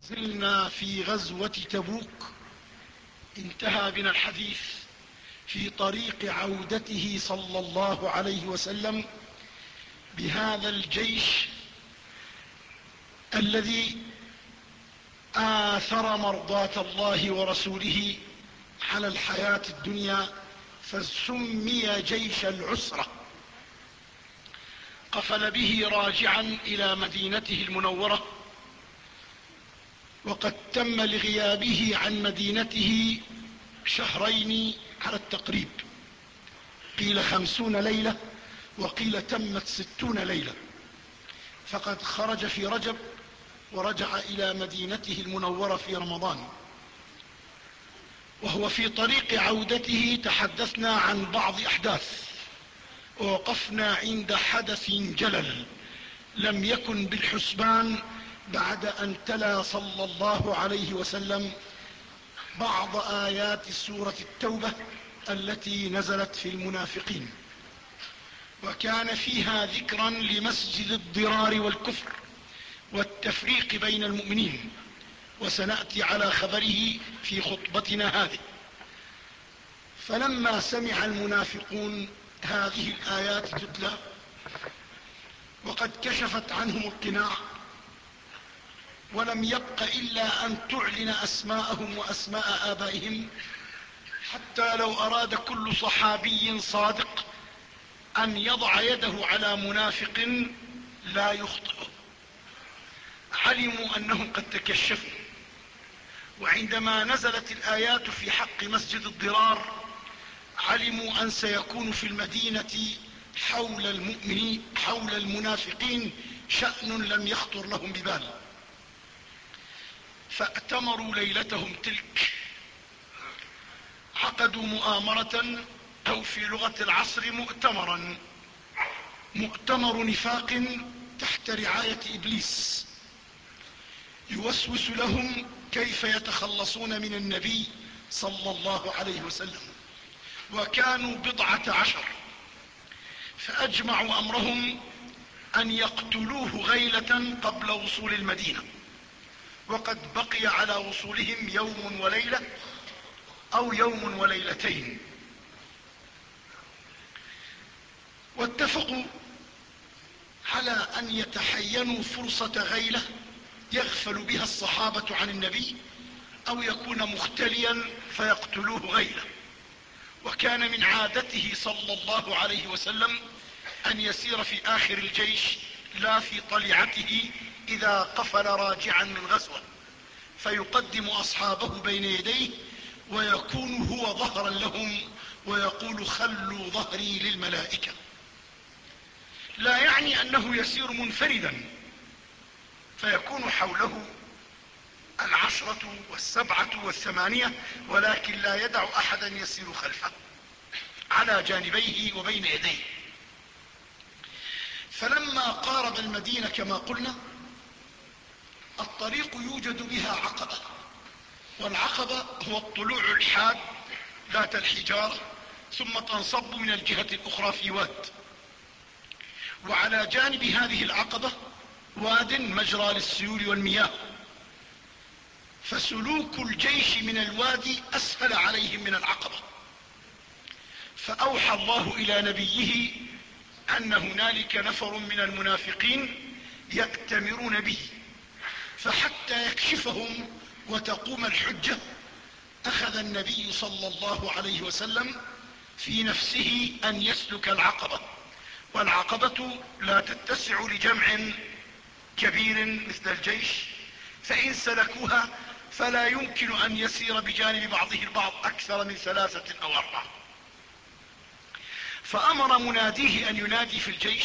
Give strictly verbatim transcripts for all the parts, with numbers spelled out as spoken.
زلنا في غزوة تبوك. انتهى بنا الحديث في طريق عودته صلى الله عليه وسلم بهذا الجيش الذي آثر مرضاة الله ورسوله على الحياة الدنيا، فسمي جيش العسرة. قفل به راجعا إلى مدينته المنورة، وقد تم لغيابه عن مدينته شهرين على التقريب، قيل خمسون ليلة وقيل تمت ستون ليلة. فقد خرج في رجب ورجع إلى مدينته المنورة في رمضان. وهو في طريق عودته تحدثنا عن بعض أحداث، ووقفنا عند حدث جلل لم يكن بالحسبان بعد أن تلا صلى الله عليه وسلم بعض آيات سورة التوبة التي نزلت في المنافقين، وكان فيها ذكرا لمسجد الضرار والكفر والتفريق بين المؤمنين، وسنأتي على خبره في خطبتنا هذه. فلما سمع المنافقون هذه الآيات تتلى وقد كشفت عنهم القناع، ولم يبق إلا أن تعلن أسماءهم وأسماء آبائهم، حتى لو أراد كل صحابي صادق أن يضع يده على منافق لا يخطئه. علموا أنهم قد تكشفوا، وعندما نزلت الآيات في حق مسجد الضرار علموا أن سيكون في المدينة حول المؤمنين حول المنافقين شأن لم يخطر لهم ببال. فأتمروا ليلتهم تلك، عقدوا مؤامرة، أو في لغة العصر مؤتمرا، مؤتمر نفاق تحت رعاية إبليس، يوسوس لهم كيف يتخلصون من النبي صلى الله عليه وسلم. وكانوا بضعة عشر، فأجمعوا أمرهم أن يقتلوه غيلة قبل وصول المدينة، وقد بقي على وصولهم يوم وليلة أو يوم وليلتين. واتفقوا على أن يتحينوا فرصة غيلة يغفل بها الصحابة عن النبي، أو يكون مختليا فيقتلوه غيلة. وكان من عادته صلى الله عليه وسلم أن يسير في آخر الجيش لا في طليعته إذا قفل راجعا من غزوة، فيقدم أصحابه بين يديه ويكون هو ظهرا لهم، ويقول خلوا ظهري للملائكة. لا يعني أنه يسير منفردا فيكون حوله العشرة والسبعة والثمانية، ولكن لا يدع أحدا يسير خلفه على جانبيه وبين يديه. فلما قارب المدينة كما قلنا، الطريق يوجد بها عقبة، والعقبة هو الطلوع الحاد ذات الحجارة، ثم تنصب من الجهة الأخرى في واد، وعلى جانب هذه العقبة واد مجرى للسيول والمياه، فسلوك الجيش من الوادي أسهل عليهم من العقبة. فأوحى الله إلى نبيه أن هنالك نفر من المنافقين يأتمرون به، فحتى يكشفهم وتقوم الحجة أخذ النبي صلى الله عليه وسلم في نفسه أن يسلك العقبة. والعقبة لا تتسع لجمع كبير مثل الجيش، فإن سلكوها فلا يمكن أن يسير بجانب بعضه البعض أكثر من ثلاثة أو أربعة. فأمر مناديه أن ينادي في الجيش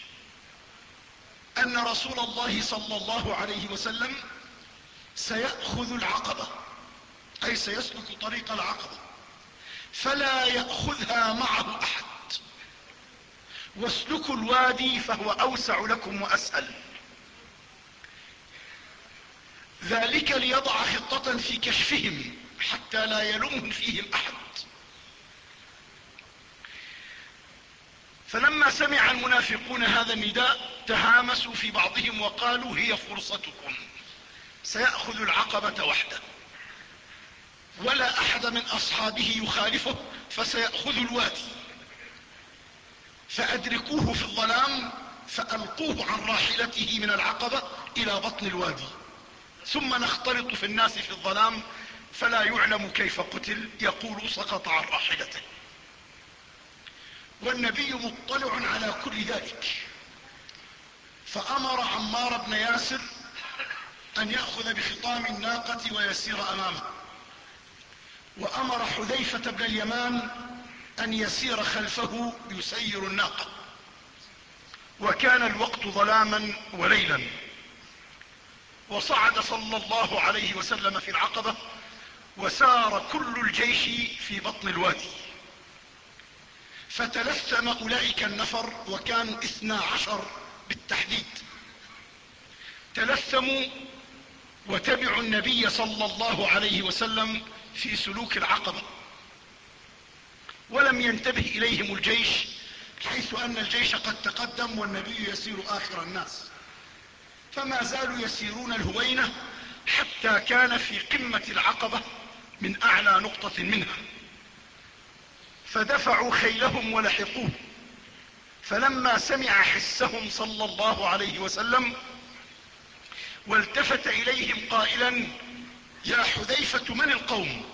أن رسول الله صلى الله عليه وسلم سيأخذ العقبة، أي سيسلك طريق العقبة، فلا يأخذها معه أحد، واسلكوا الوادي فهو أوسع لكم وأسهل. ذلك ليضع خطة في كشفهم حتى لا يلومهم فيهم أحد. فلما سمع المنافقون هذا النداء تهامسوا في بعضهم وقالوا هي فرصتكم، سيأخذ العقبة وحده ولا أحد من أصحابه يخالفه، فسيأخذ الوادي، فأدركوه في الظلام فألقوه عن راحلته من العقبة إلى بطن الوادي، ثم نختلط في الناس في الظلام فلا يعلم كيف قتل، يقول سقط عن راحلته. والنبي مطلع على كل ذلك، فأمر عمار بن ياسر أن يأخذ بخطام الناقة ويسير أمامه، وأمر حذيفة بن اليمان أن يسير خلفه يسير الناقة، وكان الوقت ظلاما وليلا. وصعد صلى الله عليه وسلم في العقبة وسار كل الجيش في بطن الوادي، فتلثم أولئك النفر وكانوا اثنا عشر بالتحديد، تلثموا وتبعوا النبي صلى الله عليه وسلم في سلوك العقبة، ولم ينتبه إليهم الجيش، حيث أن الجيش قد تقدم والنبي يسير آخر الناس، فما زالوا يسيرون الهوينة حتى كان في قمة العقبة من أعلى نقطة منها، فدفعوا خيلهم ولحقوه. فلما سمع حسهم صلى الله عليه وسلم والتفت إليهم قائلا: يا حذيفة من القوم؟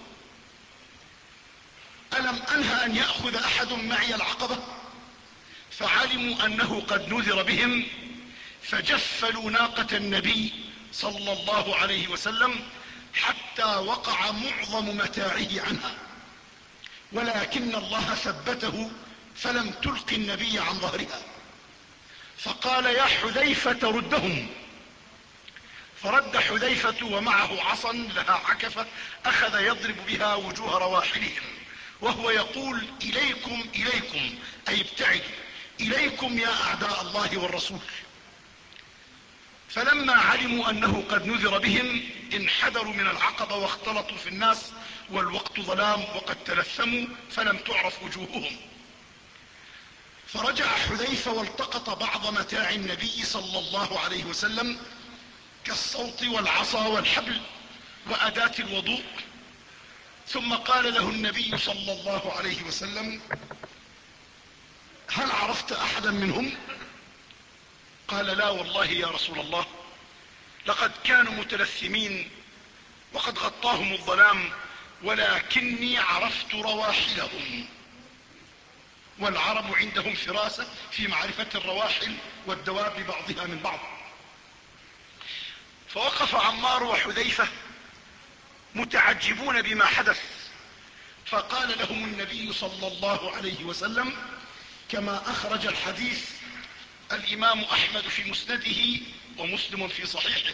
ألم أنهى أن يأخذ أحد معي العقبة؟ فعلموا أنه قد نذر بهم، فجفلوا ناقة النبي صلى الله عليه وسلم حتى وقع معظم متاعه عنها، ولكن الله ثبته فلم تلق النبي عن ظهرها، فقال: يا حذيفة ردهم. فرد حذيفة ومعه عصا لها عكفة، أخذ يضرب بها وجوه رواحلهم وهو يقول: إليكم إليكم، أي ابتعدوا، إليكم يا أعداء الله والرسول. فلما علموا أنه قد نذر بهم انحدروا من العقبة واختلطوا في الناس، والوقت ظلام وقد تلثموا فلم تعرف وجوههم. فرجع حذيفة والتقط بعض متاع النبي صلى الله عليه وسلم كالصوت والعصا والحبل وأداة الوضوء، ثم قال له النبي صلى الله عليه وسلم: هل عرفت أحدا منهم؟ قال: لا والله يا رسول الله، لقد كانوا متلثمين وقد غطاهم الظلام، ولكني عرفت رواحلهم، والعرب عندهم فراسة في معرفة الرواحل والدواب بعضها من بعض. فوقف عمار وحذيفة متعجبون بما حدث، فقال لهم النبي صلى الله عليه وسلم كما أخرج الحديث الإمام أحمد في مسنده ومسلم في صحيحه: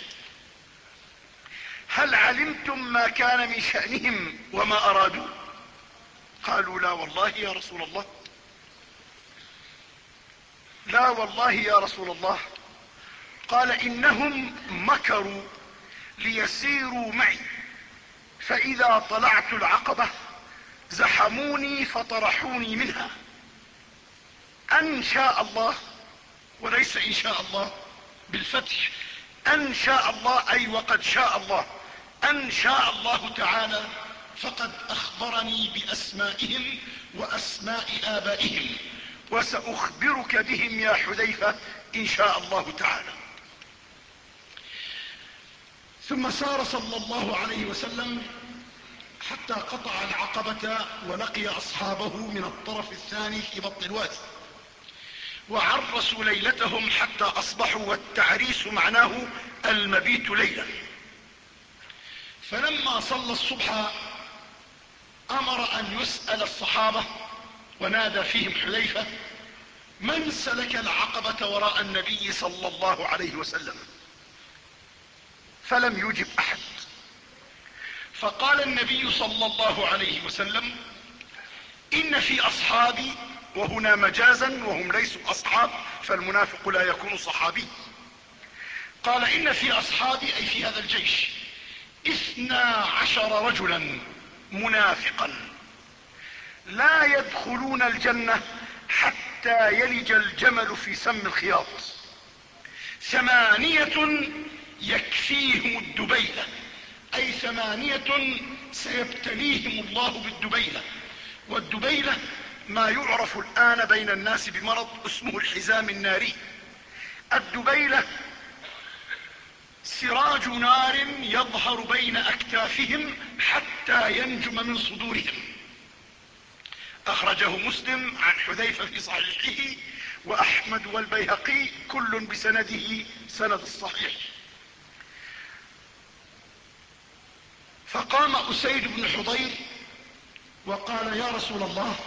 هل علمتم ما كان من شأنهم وما أرادوا؟ قالوا: لا والله يا رسول الله، لا والله يا رسول الله. قال: إنهم مكروا ليسيروا معي، فإذا طلعت العقبة زحموني فطرحوني منها، أن شاء الله، وليس إن شاء الله بالفتح، أن شاء الله أي وقد شاء الله، أن شاء الله تعالى فقد أخبرني بأسمائهم وأسماء آبائهم، وسأخبرك بهم يا حذيفة إن شاء الله تعالى. ثم سار صلى الله عليه وسلم حتى قطع العقبة ولقي أصحابه من الطرف الثاني في بطن الوادي، وعرسوا ليلتهم حتى أصبحوا، والتعريس معناه المبيت ليلا. فلما صلى الصبح أمر أن يسأل الصحابة، ونادى فيهم حذيفة: من سلك العقبة وراء النبي صلى الله عليه وسلم؟ فلم يجب أحد. فقال النبي صلى الله عليه وسلم: إن في أصحابي، وهنا مجازا وهم ليسوا أصحاب، فالمنافق لا يكون صحابي. قال: إن في أصحابي أي في هذا الجيش اثنا عشر رجلا منافقا لا يدخلون الجنة حتى يلج الجمل في سم الخياط، ثمانية يكفيهم الدبيلة، أي ثمانية سيبتليهم الله بالدبيلة. والدبيلة ما يعرف الآن بين الناس بمرض اسمه الحزام الناري. الدبيلة سراج نار يظهر بين أكتافهم حتى ينجم من صدورهم. أخرجه مسلم عن حذيفة في صحيحه، وأحمد والبيهقي كل بسنده سند الصحيح. فقام أسيد بن حضير وقال: يا رسول الله،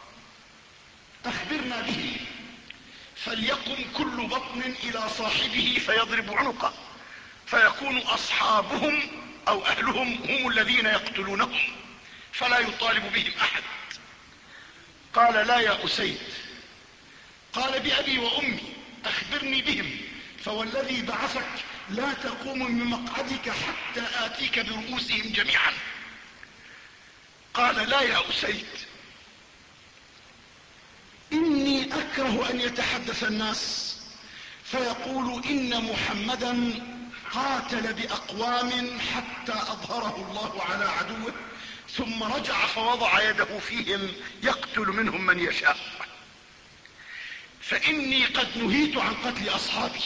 أخبرنا به، فليقم كل بطن إلى صاحبه فيضرب عنقه، فيكون أصحابهم أو أهلهم هم الذين يقتلونهم، فلا يطالب بهم أحد. قال: لا يا أسيد. قال: بأبي وأمي أخبرني بهم، فوالذي بعثك لا تقوم من مقعدك حتى آتيك برؤوسهم جميعا. قال: لا يا أسيد، إني أكره أن يتحدث الناس فيقول إن محمدا قاتل بأقوام حتى أظهره الله على عدوه، ثم رجع فوضع يده فيهم يقتل منهم من يشاء، فإني قد نهيت عن قتل أصحابي.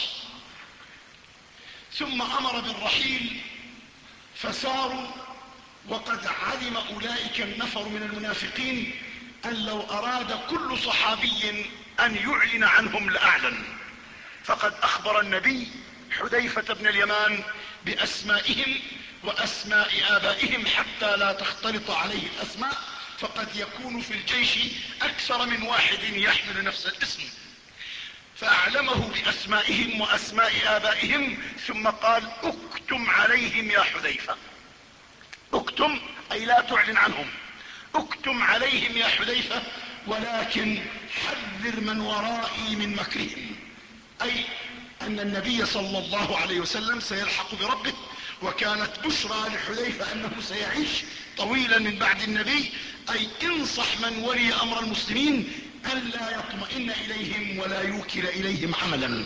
ثم أمر بالرحيل فساروا، وقد علم أولئك النفر من المنافقين أن لو أراد كل صحابي أن يعلن عنهم لأعلن، فقد أخبر النبي حذيفة بن اليمان بأسمائهم وأسماء آبائهم حتى لا تختلط عليه الأسماء، فقد يكون في الجيش أكثر من واحد يحمل نفس الاسم. فأعلمه بأسمائهم وأسماء آبائهم، ثم قال: اكتم عليهم يا حذيفة. اكتم أي لا تعلن عنهم، اكتم عليهم يا حذيفة، ولكن حذر من ورائي من مكرهم، أي أن النبي صلى الله عليه وسلم سيلحق بربه، وكانت بشرى لحذيفة أنه سيعيش طويلا من بعد النبي. أي انصح من ولي أمر المسلمين ألا يطمئن إليهم ولا يوكل إليهم عملا.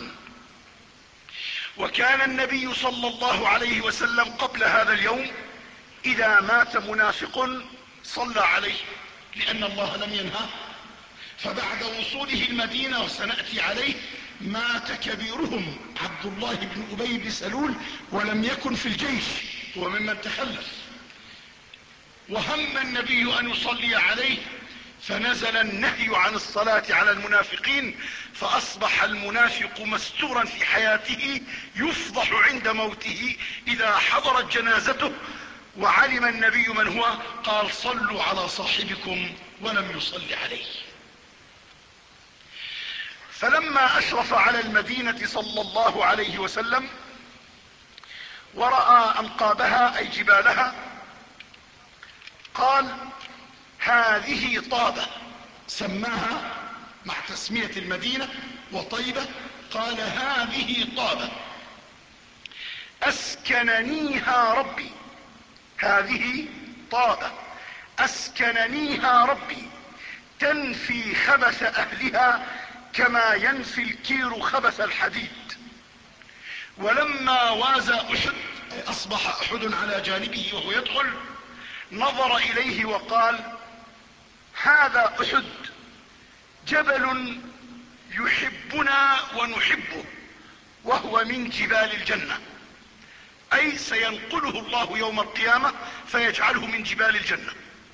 وكان النبي صلى الله عليه وسلم قبل هذا اليوم إذا مات منافق صلى عليه، لأن الله لم ينهاه. فبعد وصوله المدينة وسنأتي عليه مات كبيرهم عبد الله بن أبي بن سلول، ولم يكن في الجيش، وممن تخلف. وهم النبي أن يصلي عليه، فنزل النهي عن الصلاة على المنافقين، فأصبح المنافق مستورا في حياته يفضح عند موته إذا حضرت جنازته. وعلم النبي من هو، قال: صلوا على صاحبكم، ولم يصل عليه. فلما أشرف على المدينة صلى الله عليه وسلم ورأى أنقابها أي جبالها، قال: هذه طابة. سماها مع تسمية المدينة وطيبة، قال: هذه طابة أسكننيها ربي. هذه طابة أسكننيها ربي تنفي خبث أهلها كما ينفي الكير خبث الحديد. ولما وازى أحد، أصبح أحد على جانبه وهو يدخل، نظر إليه وقال: هذا أحد جبل يحبنا ونحبه، وهو من جبال الجنة، أي سينقله الله يوم القيامة فيجعله من جبال الجنة.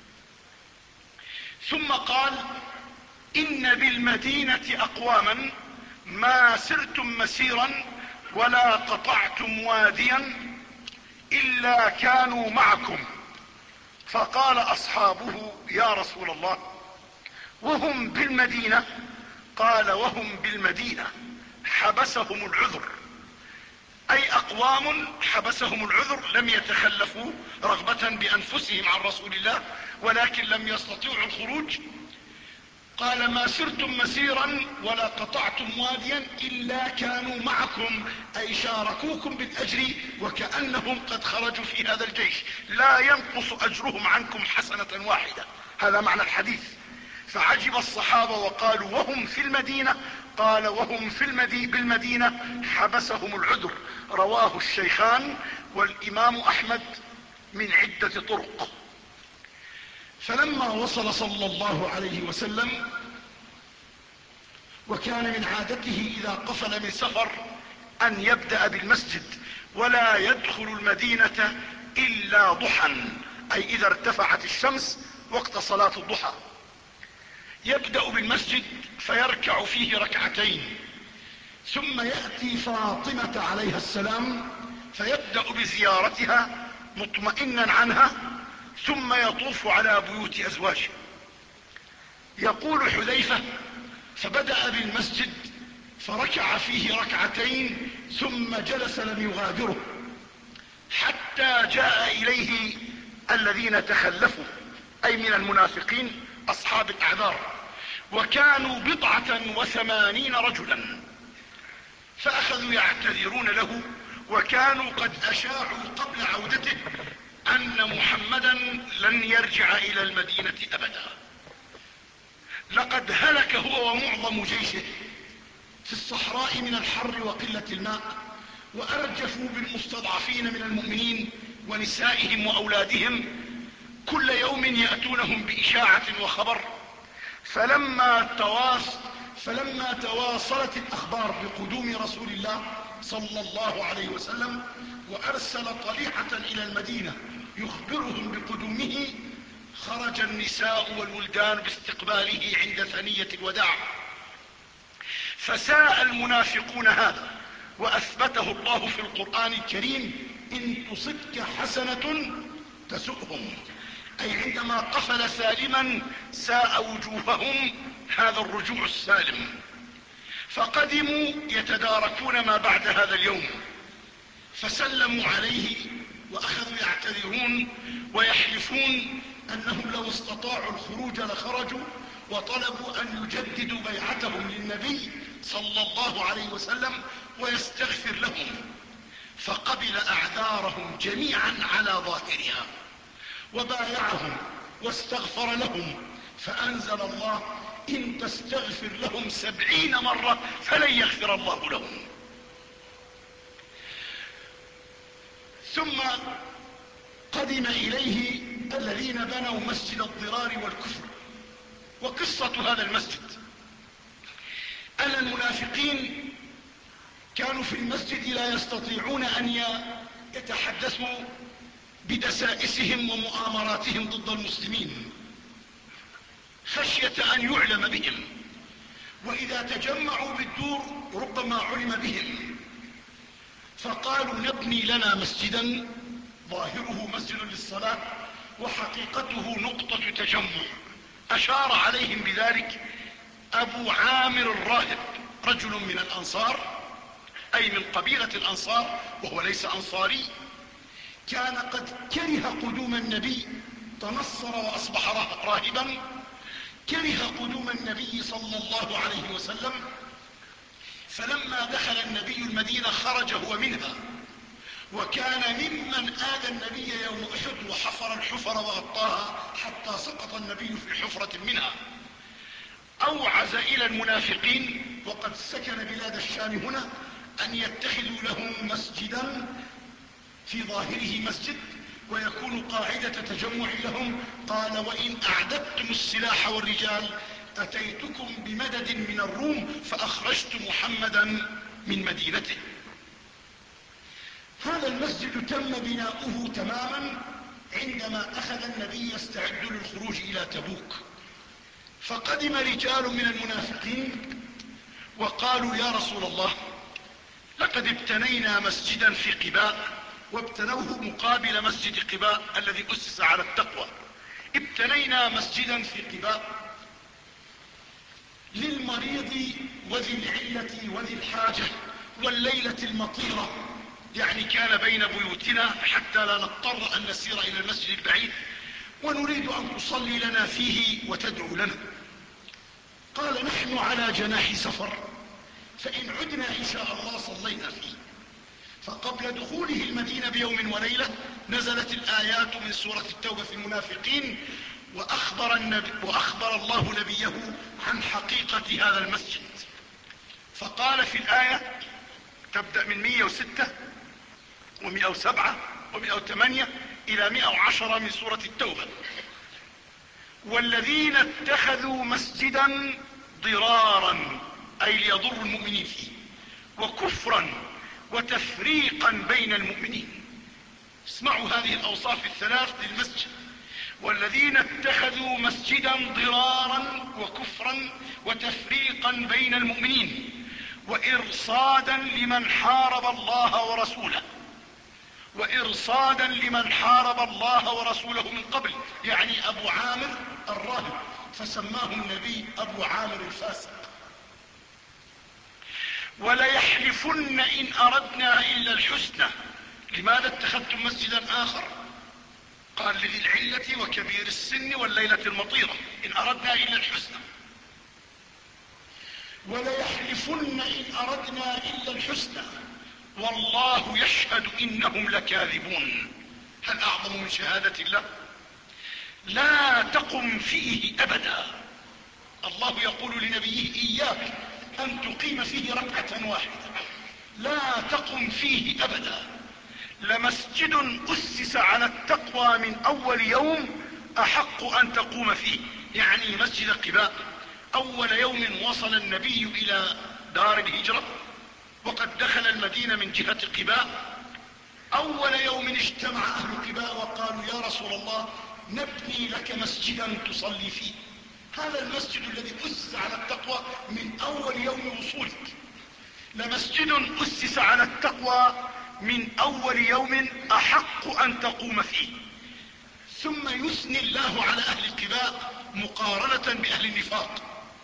ثم قال: إن بالمدينة أقواما ما سرتم مسيرا ولا قطعتم واديا إلا كانوا معكم. فقال أصحابه: يا رسول الله، وهم بالمدينة؟ قال: وهم بالمدينة حبسهم العذر، أي أقوام حبسهم العذر، لم يتخلفوا رغبة بأنفسهم عن رسول الله، ولكن لم يستطيعوا الخروج. قال: ما سرتم مسيرا ولا قطعتم واديا إلا كانوا معكم، أي شاركوكم بالأجر وكأنهم قد خرجوا في هذا الجيش، لا ينقص أجرهم عنكم حسنة واحدة. هذا معنى الحديث. فعجب الصحابة وقالوا: وهم في المدينة؟ قال وهم في المدي بالمدينة حبسهم العذر. رواه الشيخان والإمام أحمد من عدة طرق. فلما وصل صلى الله عليه وسلم، وكان من عادته إذا قفل من سفر أن يبدأ بالمسجد ولا يدخل المدينة إلا ضحى، أي إذا ارتفعت الشمس وقت صلاة الضحى. يبدأ بالمسجد فيركع فيه ركعتين، ثم يأتي فاطمة عليها السلام فيبدأ بزيارتها مطمئنا عنها، ثم يطوف على بيوت أزواجه. يقول حذيفة فبدأ بالمسجد فركع فيه ركعتين ثم جلس لم يغادره حتى جاء إليه الذين تخلفوا، أي من المنافقين أصحاب الأعذار، وكانوا بضعة وثمانين رجلا، فأخذوا يعتذرون له، وكانوا قد أشاعوا قبل عودته أن محمدا لن يرجع إلى المدينة أبدا. لقد هلك هو ومعظم جيشه في الصحراء من الحر وقلة الماء، وأرجفوا بالمستضعفين من المؤمنين ونسائهم وأولادهم، كل يوم يأتونهم بإشاعة وخبر. فلما, تواص فلما تواصلت الأخبار بقدوم رسول الله صلى الله عليه وسلم، وأرسل طليحة إلى المدينة يخبرهم بقدومه، خرج النساء والولدان باستقباله عند ثنية الوداع. فساء المنافقون هذا، وأثبته الله في القرآن الكريم: إن تصبك حسنة تسؤهم، أي عندما قفل سالما ساء وجوههم هذا الرجوع السالم. فقدموا يتداركون ما بعد هذا اليوم، فسلموا عليه وأخذوا يعتذرون ويحلفون أنهم لو استطاعوا الخروج لخرجوا، وطلبوا أن يجددوا بيعتهم للنبي صلى الله عليه وسلم ويستغفر لهم، فقبل أعذارهم جميعا على ظاهرها وبايعهم واستغفر لهم، فأنزل الله: إن تستغفر لهم سبعين مرة فلن يغفر الله لهم. ثم قدم إليه الذين بنوا مسجد الضرار والكفر. وقصة هذا المسجد أن المنافقين كانوا في المسجد لا يستطيعون أن يتحدثوا بدسائسهم ومؤامراتهم ضد المسلمين خشية أن يعلم بهم، وإذا تجمعوا بالدور ربما علم بهم، فقالوا: نبني لنا مسجدا ظاهره مسجد للصلاة وحقيقته نقطة تجمع. أشار عليهم بذلك أبو عامر الراهب، رجل من الأنصار، أي من قبيلة الأنصار، وهو ليس أنصاري، كان قد كره قدوم النبي، تنصر وأصبح راهبا، كره قدوم النبي صلى الله عليه وسلم. فلما دخل النبي المدينة خرج هو منها، وكان ممن آذى النبي يوم أحد وحفر الحفر وغطاها حتى سقط النبي في حفرة منها. أوعز إلى المنافقين، وقد سكن بلاد الشام هنا، أن يتخذوا له مسجدا في ظاهره مسجد ويكون قاعدة تجمع لهم. قال: وإن أعددتم السلاح والرجال أتيتكم بمدد من الروم فأخرجت محمدا من مدينته. هذا المسجد تم بناؤه تماما عندما أخذ النبي يستعد للخروج إلى تبوك، فقدم رجال من المنافقين وقالوا: يا رسول الله، لقد ابتنينا مسجدا في قباء، وابتنوه مقابل مسجد قباء الذي أسس على التقوى. ابتنينا مسجدا في قباء للمريض وذي العلة وذي الحاجة والليلة المطيرة، يعني كان بين بيوتنا حتى لا نضطر أن نسير إلى المسجد البعيد، ونريد أن تصلي لنا فيه وتدعو لنا. قال: نحن على جناح سفر، فإن عدنا إن شاء الله صلينا فيه. فقبل دخوله المدينة بيوم وليلة نزلت الآيات من سورة التوبة في المنافقين، وأخبر, النبي وأخبر الله نبيه عن حقيقة هذا المسجد. فقال في الآية تبدأ من مئة وستة ومئة وسبعة ومئة وثمانية إلى مئة وعشرة من سورة التوبة: والذين اتخذوا مسجدا ضرارا أي ليضروا المؤمنين فيه، وكفرا وتفريقا بين المؤمنين. اسمعوا هذه الأوصاف الثلاث للمسجد: والذين اتخذوا مسجدا ضرارا وكفرا وتفريقا بين المؤمنين وإرصادا لمن حارب الله ورسوله، وإرصادا لمن حارب الله ورسوله من قبل، يعني أبو عامر الراهب، فسماه النبي أبو عامر الفاسق. وليحلفن إن أردنا إلا الحسنى. لماذا اتخذتم مسجدا آخر؟ قال: لذي العلة وكبير السن والليلة المطيرة، إن أردنا إلا الحسنى. وليحلفن إن أردنا إلا الحسنى والله يشهد إنهم لكاذبون. هل أعظم من شهادة الله؟ لا تقم فيه أبدا. الله يقول لنبيه: إياك أن تقيم فيه ركعة واحدة، لا تقم فيه أبدا. لمسجد أسس على التقوى من أول يوم أحق أن تقوم فيه، يعني مسجد قباء. أول يوم وصل النبي إلى دار الهجرة وقد دخل المدينة من جهة قباء، أول يوم اجتمع أهل قباء وقالوا: يا رسول الله، نبني لك مسجدا تصلي فيه. هذا المسجد الذي أسس على التقوى من أول يوم وصولك. لمسجد أسس على التقوى من أول يوم أحق أن تقوم فيه. ثم يثني الله على أهل قباء مقارنة بأهل النفاق: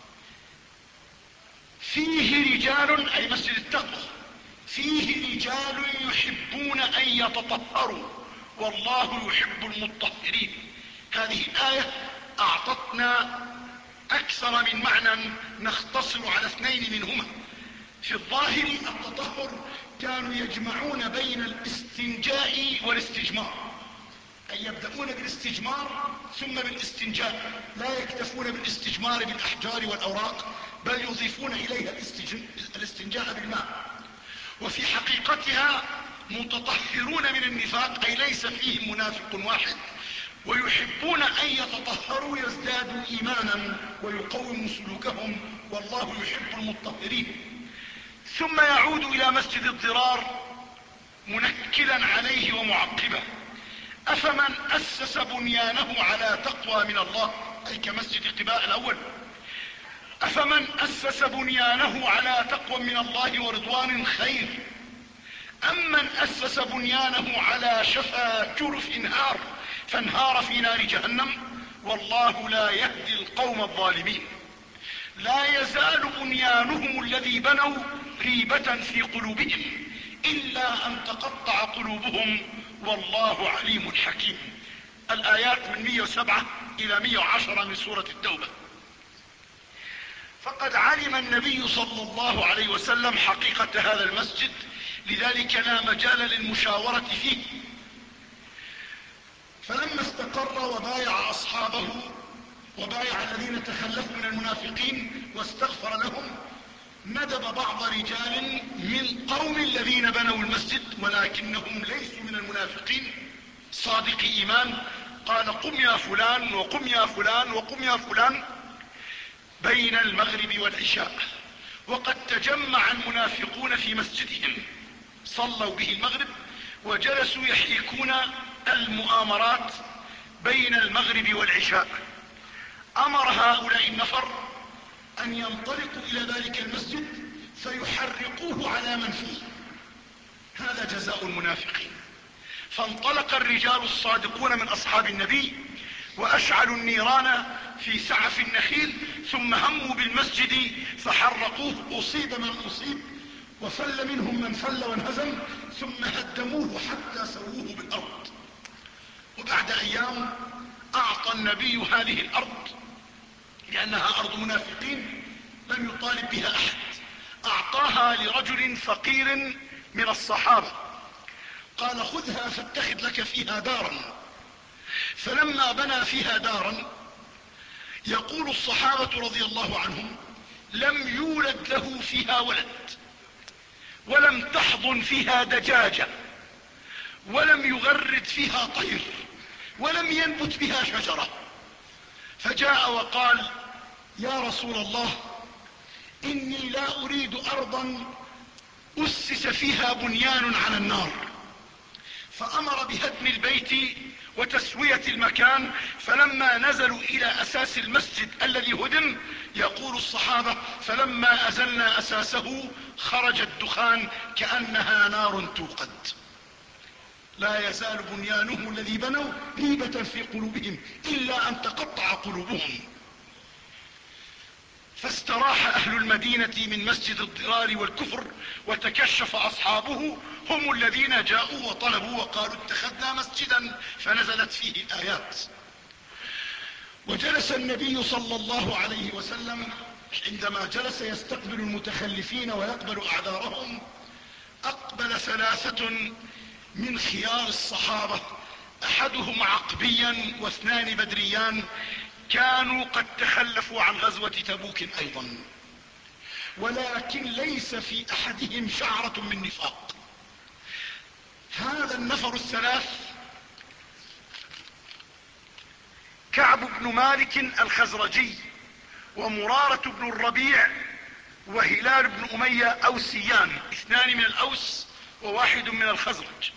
فيه رجال، أي مسجد التقوى، فيه رجال يحبون أن يتطهروا والله يحب المطهرين. هذه الآية أعطتنا أكثر من معنى نختصر على اثنين منهما. في الظاهر التطهر كانوا يجمعون بين الاستنجاء والاستجمار، أي يبدأون بالاستجمار ثم بالاستنجاء، لا يكتفون بالاستجمار بالأحجار والأوراق، بل يضيفون إليها الاستنجاء بالماء. وفي حقيقتها متطهرون من النفاق، أي ليس فيهم منافق واحد، ويحبون أن يتطهروا يزدادوا إيمانا ويقوموا سلوكهم، والله يحب المطهرين. ثم يعود إلى مسجد الضرار منكلا عليه ومعقبا: أفمن أسس بنيانه على تقوى من الله، أي كمسجد قباء الأول، أفمن أسس بنيانه على تقوى من الله ورضوان خير أم من أسس بنيانه على شفا جرف انهار فانهار في نار جهنم والله لا يهدي القوم الظالمين. لا يزال بنيانهم الذي بنوا ريبة في قلوبهم إلا أن تقطع قلوبهم والله عليم حكيم. الآيات من مئة وسبعة إلى مئة وعشرة من سورة التوبة. فقد علم النبي صلى الله عليه وسلم حقيقة هذا المسجد، لذلك لا مجال للمشاورة فيه. فلما استقر وبايع أصحابه وبايع الذين تخلفوا من المنافقين واستغفر لهم، ندب بعض رجال من قوم الذين بنوا المسجد ولكنهم ليسوا من المنافقين صادق إيمان، قال: قم يا فلان وقم يا فلان وقم يا فلان بين المغرب والعشاء. وقد تجمع المنافقون في مسجدهم، صلوا به المغرب وجلسوا يحيكون المؤامرات بين المغرب والعشاء. أمر هؤلاء النفر أن ينطلقوا إلى ذلك المسجد فيحرقوه على من فيه. هذا جزاء المنافقين. فانطلق الرجال الصادقون من أصحاب النبي وأشعلوا النيران في سعف النخيل، ثم هموا بالمسجد فحرقوه، أصيب من أصيب وفل منهم من فل وانهزم، ثم هدموه حتى سووه بالأرض. وبعد أيام أعطى النبي هذه الأرض، لأنها أرض منافقين لم يطالب بها أحد، أعطاها لرجل فقير من الصحابة، قال: خذها فاتخذ لك فيها دارا. فلما بنى فيها دارا، يقول الصحابة رضي الله عنهم: لم يولد له فيها ولد، ولم تحضن فيها دجاجة، ولم يغرد فيها طير، ولم ينبت بها شجرة. فجاء وقال: يا رسول الله، إني لا أريد أرضا أسس فيها بنيان على النار. فأمر بهدم البيت وتسوية المكان. فلما نزلوا إلى أساس المسجد الذي هدم، يقول الصحابة: فلما أزلنا أساسه خرج الدخان كأنها نار توقد. لا يزال بنيانهم الذي بنوا ريبة في قلوبهم إلا أن تقطع قلوبهم. فاستراح أهل المدينة من مسجد الضرار والكفر، وتكشف أصحابه، هم الذين جاءوا وطلبوا وقالوا: اتخذنا مسجدا، فنزلت فيه الآيات. وجلس النبي صلى الله عليه وسلم، عندما جلس يستقبل المتخلفين ويقبل أعذارهم، أقبل ثلاثة من خيار الصحابة، أحدهم عقبيا واثنان بدريان، كانوا قد تخلفوا عن غزوة تبوك أيضا، ولكن ليس في أحدهم شعرة من نفاق. هذا النفر الثلاث: كعب بن مالك الخزرجي، ومرارة بن الربيع، وهلال بن أمية أوسيان، اثنان من الأوس وواحد من الخزرج.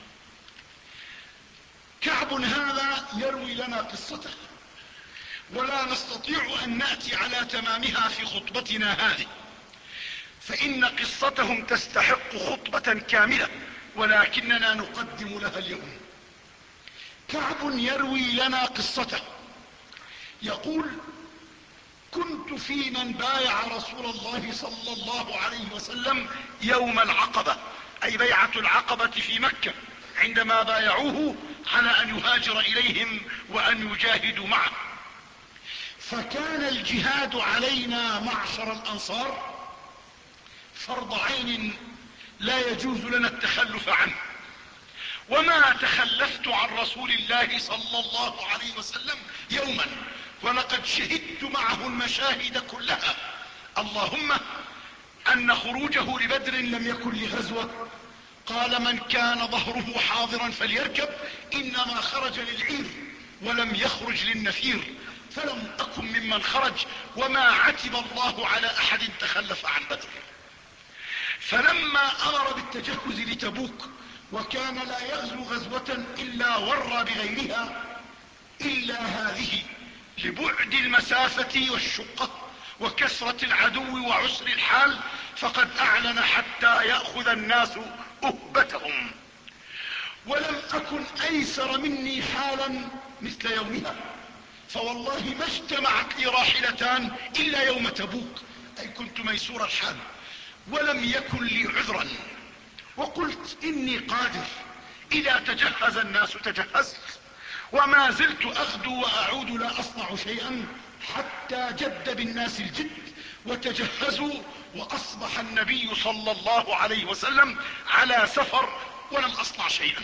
كعب هذا يروي لنا قصته، ولا نستطيع أن نأتي على تمامها في خطبتنا هذه، فإن قصتهم تستحق خطبة كاملة، ولكننا نقدم لها اليوم. كعب يروي لنا قصته، يقول: كنت في من بايع رسول الله صلى الله عليه وسلم يوم العقبة، أي بيعة العقبة في مكة، عندما بايعوه على أن يهاجر إليهم وأن يجاهدوا معه. فكان الجهاد علينا معشر الأنصار فرض عين لا يجوز لنا التخلف عنه، وما تخلفت عن رسول الله صلى الله عليه وسلم يوما، ولقد شهدت معه المشاهد كلها، اللهم أن خروجه لبدر لم يكن لغزوة، قال: من كان ظهره حاضرا فليركب، إنما خرج للعير ولم يخرج للنفير، فلم أكن ممن خرج، وما عتب الله على أحد تخلف عن بدر. فلما أمر بالتجهز لتبوك، وكان لا يغزو غزوة إلا ورى بغيرها إلا هذه، لبعد المسافة والشقة وكثرة العدو وعسر الحال، فقد أعلن حتى يأخذ الناس أهبتهم. ولم أكن أيسر مني حالا مثل يومها، فوالله ما اجتمعت لي راحلتان إلا يوم تبوك، أي كنت ميسور الحال، ولم يكن لي عذرا. وقلت: إني قادر، إذا تجهز الناس تجهزت، وما زلت أغدو وأعود لا أصنع شيئا حتى جد بالناس الجد وتجهزوا، وأصبح النبي صلى الله عليه وسلم على سفر ولم أصنع شيئا.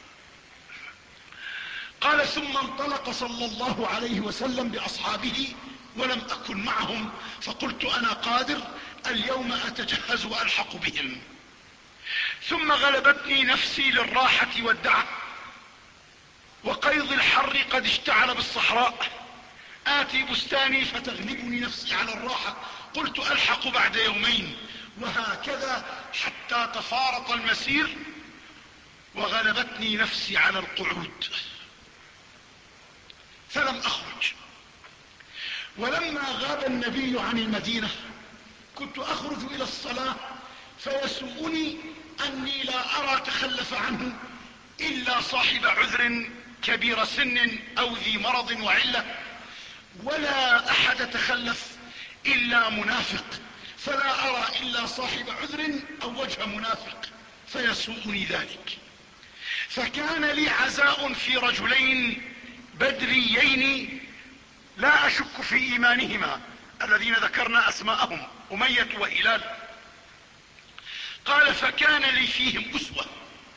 قال: ثم انطلق صلى الله عليه وسلم بأصحابه ولم أكن معهم، فقلت: أنا قادر، اليوم أتجهز وألحق بهم. ثم غلبتني نفسي للراحة والدعة، وقيض الحر قد اشتعل بالصحراء، آتي بستاني فتغلبني نفسي على الراحة، قلت: ألحق بعد يومين، وهكذا حتى تفارق المسير، وغلبتني نفسي على القعود فلم أخرج. ولما غاب النبي عن المدينة كنت أخرج إلى الصلاة، فيسوءني أني لا أرى تخلف عنه إلا صاحب عذر كبير سن أو ذي مرض وعلة، ولا أحد تخلف إلا منافق، فلا أرى إلا صاحب عذر أو وجه منافق، فيسوءني ذلك. فكان لي عزاء في رجلين بدريين لا أشك في إيمانهما، الذين ذكرنا أسماءهم، أمية وهلال. قال: فكان لي فيهم أسوة.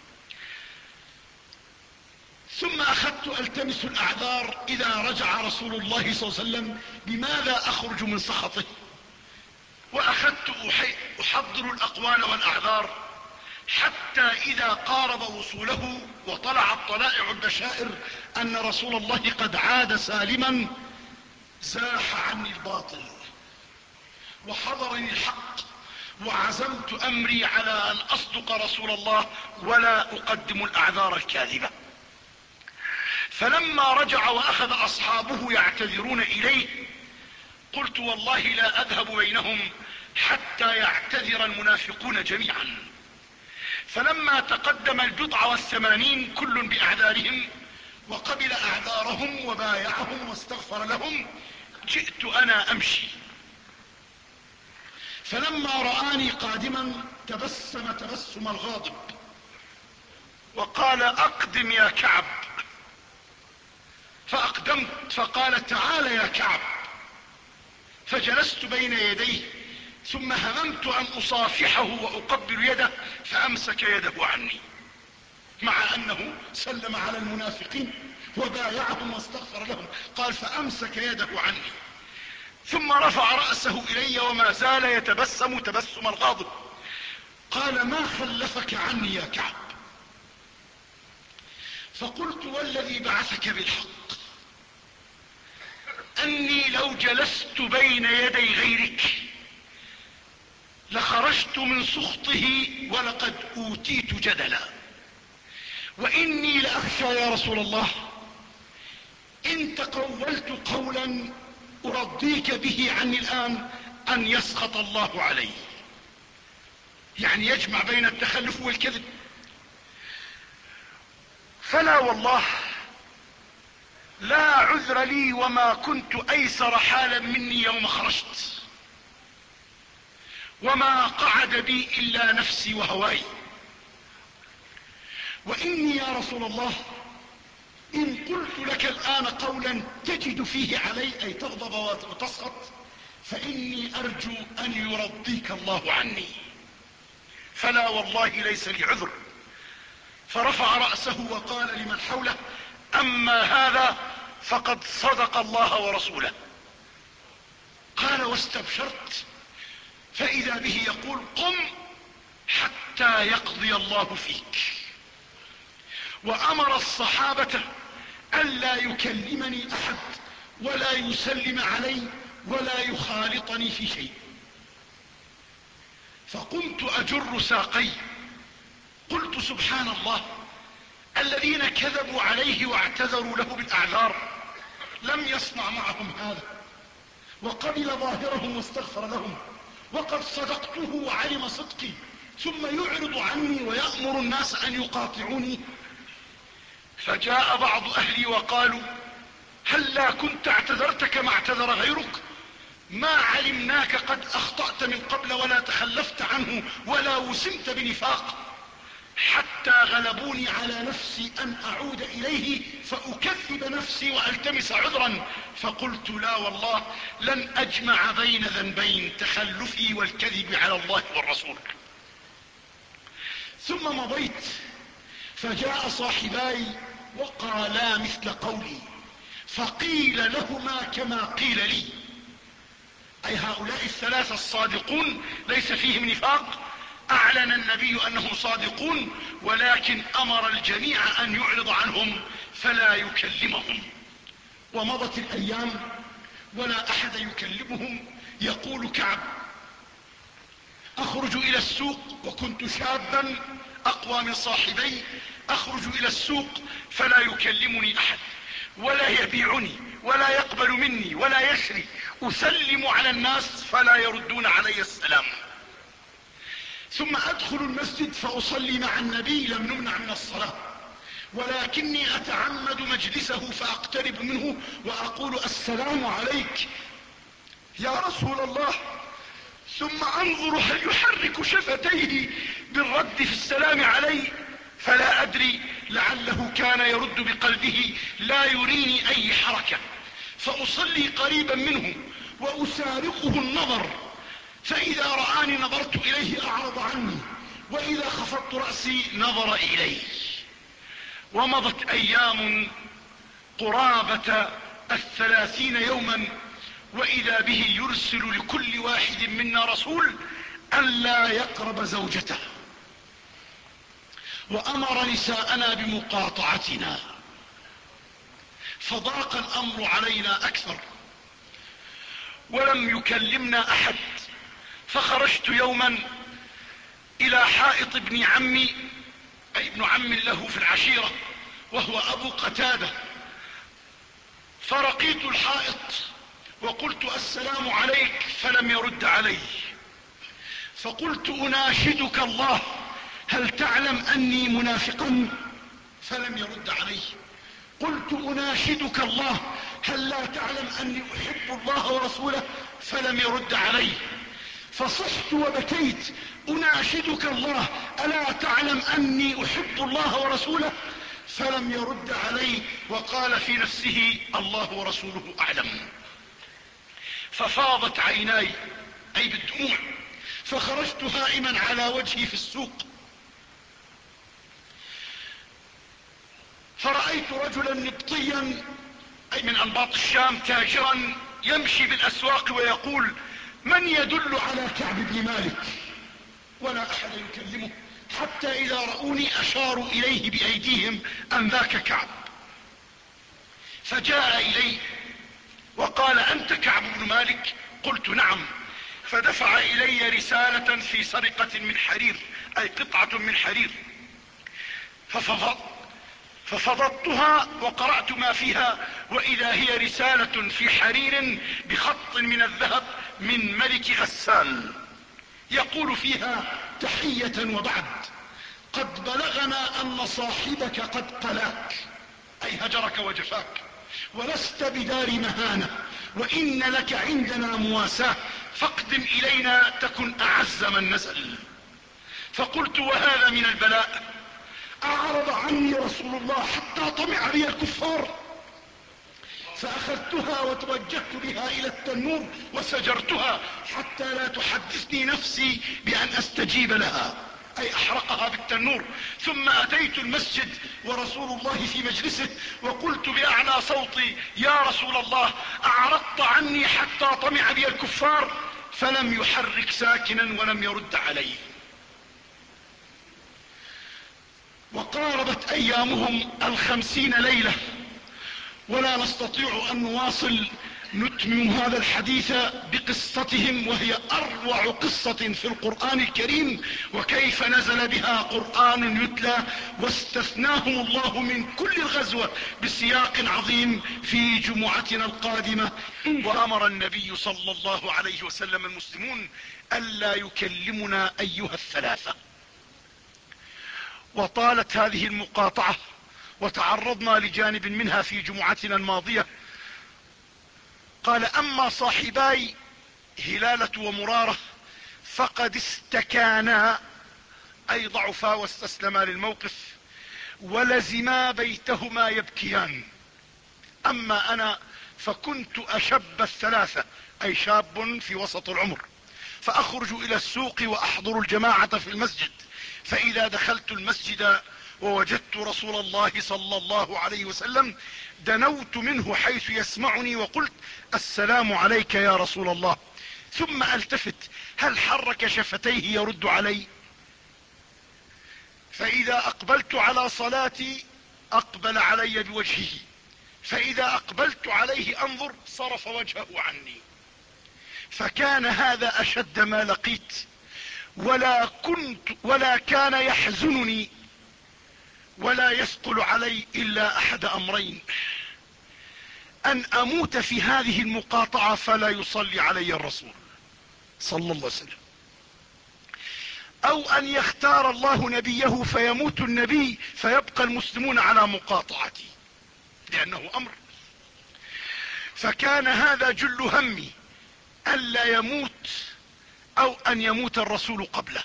ثم أخذت ألتمس الأعذار إذا رجع رسول الله صلى الله عليه وسلم، بماذا أخرج من سخطه؟ وأخذت أحضر الأقوال والأعذار حتى إذا قارب وصوله وطلعت طلائع البشائر أن رسول الله قد عاد سالما زاح عني الباطل وحضرني الحق، وعزمت أمري على أن أصدق رسول الله ولا أقدم الأعذار الكاذبة. فلما رجع وأخذ أصحابه يعتذرون إليه قلت والله لا أذهب بينهم حتى يعتذر المنافقون جميعا. فلما تقدم البضع والثمانين كل بأعذارهم وقبل أعذارهم وبايعهم واستغفر لهم، جئت أنا أمشي، فلما رآني قادما تبسم تبسم الغاضب وقال أقدم يا كعب، فأقدمت فقال تعال يا كعب، فجلست بين يديه ثم هممت أن أصافحه وأقبل يده فأمسك يده عني، مع أنه سلم على المنافقين وبايعهم واستغفر لهم، قال فأمسك يده عني ثم رفع رأسه إلي وما زال يتبسم تبسم الغاضب، قال ما خلفك عني يا كعب؟ فقلت والذي بعثك بالحق أني لو جلست بين يدي غيرك لخرجت من سخطه ولقد أوتيت جدلا، وإني لأخشى يا رسول الله إن تقولت قولا أرضيك به عني الآن أن يسخط الله علي، يعني يجمع بين التخلف والكذب. فلا والله لا عذر لي وما كنت أيسر حالا مني يوم خرجت، وما قعد بي إلا نفسي وهواي، وإني يا رسول الله إن قلت لك الآن قولا تجد فيه علي أي تغضب وتسخط فإني أرجو أن يرضيك الله عني، فلا والله ليس لي عذر. فرفع رأسه وقال لمن حوله أما هذا فقد صدق الله ورسوله. قال واستبشرت فإذا به يقول قم حتى يقضي الله فيك، وأمر الصحابة ألا يكلمني أحد ولا يسلم علي ولا يخالطني في شيء. فقمت أجر ساقي قلت سبحان الله، الذين كذبوا عليه واعتذروا له بالأعذار لم يصنع معهم هذا، وقبل ظاهرهم واستغفر لهم، وقد صدقته وعلم صدقي، ثم يعرض عني ويأمر الناس أن يقاطعوني. فجاء بعض أهلي وقالوا هلا كنت اعتذرت كما اعتذر غيرك؟ ما علمناك قد أخطأت من قبل ولا تخلفت عنه ولا وسمت بنفاق، حتى غلبوني على نفسي أن أعود إليه فأكذب نفسي وألتمس عذرا، فقلت لا والله لن أجمع بين ذنبين تخلفي والكذب على الله والرسول. ثم مضيت فجاء صاحباي وقالا مثل قولي، فقيل لهما كما قيل لي، أي هؤلاء الثلاثة الصادقون ليس فيهم نفاق، أعلن النبي أنهم صادقون، ولكن أمر الجميع أن يعرض عنهم فلا يكلمهم. ومضت الأيام ولا أحد يكلمهم. يقول كعب أخرج إلى السوق وكنت شابا أقوى من صاحبي، أخرج إلى السوق فلا يكلمني أحد ولا يبيعني ولا يقبل مني ولا يشري، أسلم على الناس فلا يردون علي السلام، ثم أدخل المسجد فأصلي مع النبي، لم نمنع من الصلاة، ولكني أتعمد مجلسه فأقترب منه وأقول السلام عليك يا رسول الله، ثم أنظر هل يحرك شفتيه بالرد في السلام علي، فلا أدري لعله كان يرد بقلبه لا يريني أي حركة، فأصلي قريبا منه وأسارقه النظر، فإذا رآني نظرت إليه أعرض عني، وإذا خفضت رأسي نظر إلي. ومضت أيام قرابة الثلاثين يوما وإذا به يرسل لكل واحد منا رسول ألا يقرب زوجته، وأمر نساءنا بمقاطعتنا، فضاق الأمر علينا أكثر ولم يكلمنا أحد. فخرجت يوما إلى حائط ابن عمي، أي ابن عم له في العشيرة وهو أبو قتادة، فرقيت الحائط وقلت السلام عليك فلم يرد علي، فقلت أناشدك الله هل تعلم أني منافقا؟ فلم يرد علي. قلت أناشدك الله هل لا تعلم أني أحب الله ورسوله؟ فلم يرد علي. فصحت وبكيت أناشدك الله ألا تعلم أني أحب الله ورسوله؟ فلم يرد علي، وقال في نفسه الله ورسوله أعلم. ففاضت عيناي أي بالدموع، فخرجت هائما على وجهي في السوق، فرأيت رجلا نبطيا أي من أنباط الشام تاجرا يمشي بالأسواق ويقول من يدل على كعب بن مالك؟ ولا أحد يكلمه، حتى إذا رأوني أشاروا إليه بأيديهم أن ذاك كعب. فجاء إلي وقال أنت كعب بن مالك؟ قلت نعم. فدفع إلي رسالة في سرقة من حرير، أي قطعة من حرير، ففض ففضضتها وقرأت ما فيها، وإذا هي رسالة في حرير بخط من الذهب من ملك غسان، يقول فيها تحية وبعد، قد بلغنا أن صاحبك قد قلاك أي هجرك وجفاك، ولست بدار مهانة، وإن لك عندنا مواساة، فاقدم إلينا تكن أعز من نزل. فقلت وهذا من البلاء؟ أعرض عني رسول الله حتى طمع بي الكفار. فأخذتها وتوجهت بها إلى التنور وسجرتها حتى لا تحدثني نفسي بأن أستجيب لها، أي أحرقها بالتنور. ثم أتيت المسجد ورسول الله في مجلسه، وقلت بأعلى صوتي يا رسول الله أعرضت عني حتى طمع بي الكفار؟ فلم يحرك ساكنا ولم يرد علي. وقاربت أيامهم الخمسين ليلة ولا نستطيع أن نواصل نتمم هذا الحديث بقصتهم، وهي أروع قصة في القرآن الكريم، وكيف نزل بها قرآن يتلى واستثناهم الله من كل الغزوة بسياق عظيم في جمعتنا القادمة. وأمر النبي صلى الله عليه وسلم المسلمون ألا يكلمنا أيها الثلاثة. وطالت هذه المقاطعة وتعرضنا لجانب منها في جمعتنا الماضية. قال أما صاحباي هلالة ومرارة فقد استكانا أي ضعفا واستسلما للموقف، ولزما بيتهما يبكيان. أما أنا فكنت أشب الثلاثة أي شاب في وسط العمر، فأخرج إلى السوق وأحضر الجماعة في المسجد، فإذا دخلت المسجد ووجدت رسول الله صلى الله عليه وسلم دنوت منه حيث يسمعني وقلت السلام عليك يا رسول الله، ثم التفت هل حرك شفتيه يرد علي؟ فإذا أقبلت على صلاتي أقبل علي بوجهه، فإذا أقبلت عليه أنظر صرف وجهه عني. فكان هذا أشد ما لقيت، ولا كنت ولا كان يحزنني ولا يثقل علي إلا أحد أمرين: أن أموت في هذه المقاطعة فلا يصلي علي الرسول صلى الله عليه وسلم، أو أن يختار الله نبيه فيموت النبي فيبقى المسلمون على مقاطعتي، لأنه أمر. فكان هذا جل همي، ألا يموت أو أن يموت الرسول قبله.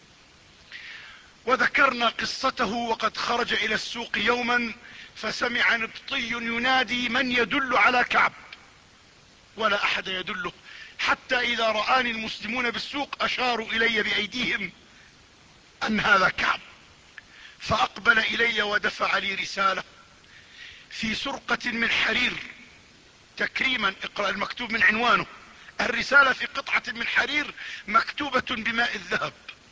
وذكرنا قصته، وقد خرج إلى السوق يوما فسمع نبطي ينادي من يدل على كعب، ولا أحد يدله، حتى إذا رآني المسلمون بالسوق أشاروا إلي بأيديهم أن هذا كعب. فأقبل إلي ودفع لي رسالة في سرقة من حرير تكريما اقرأ المكتوب من عنوانه: الرسالة في قطعة من حرير مكتوبة بماء الذهب،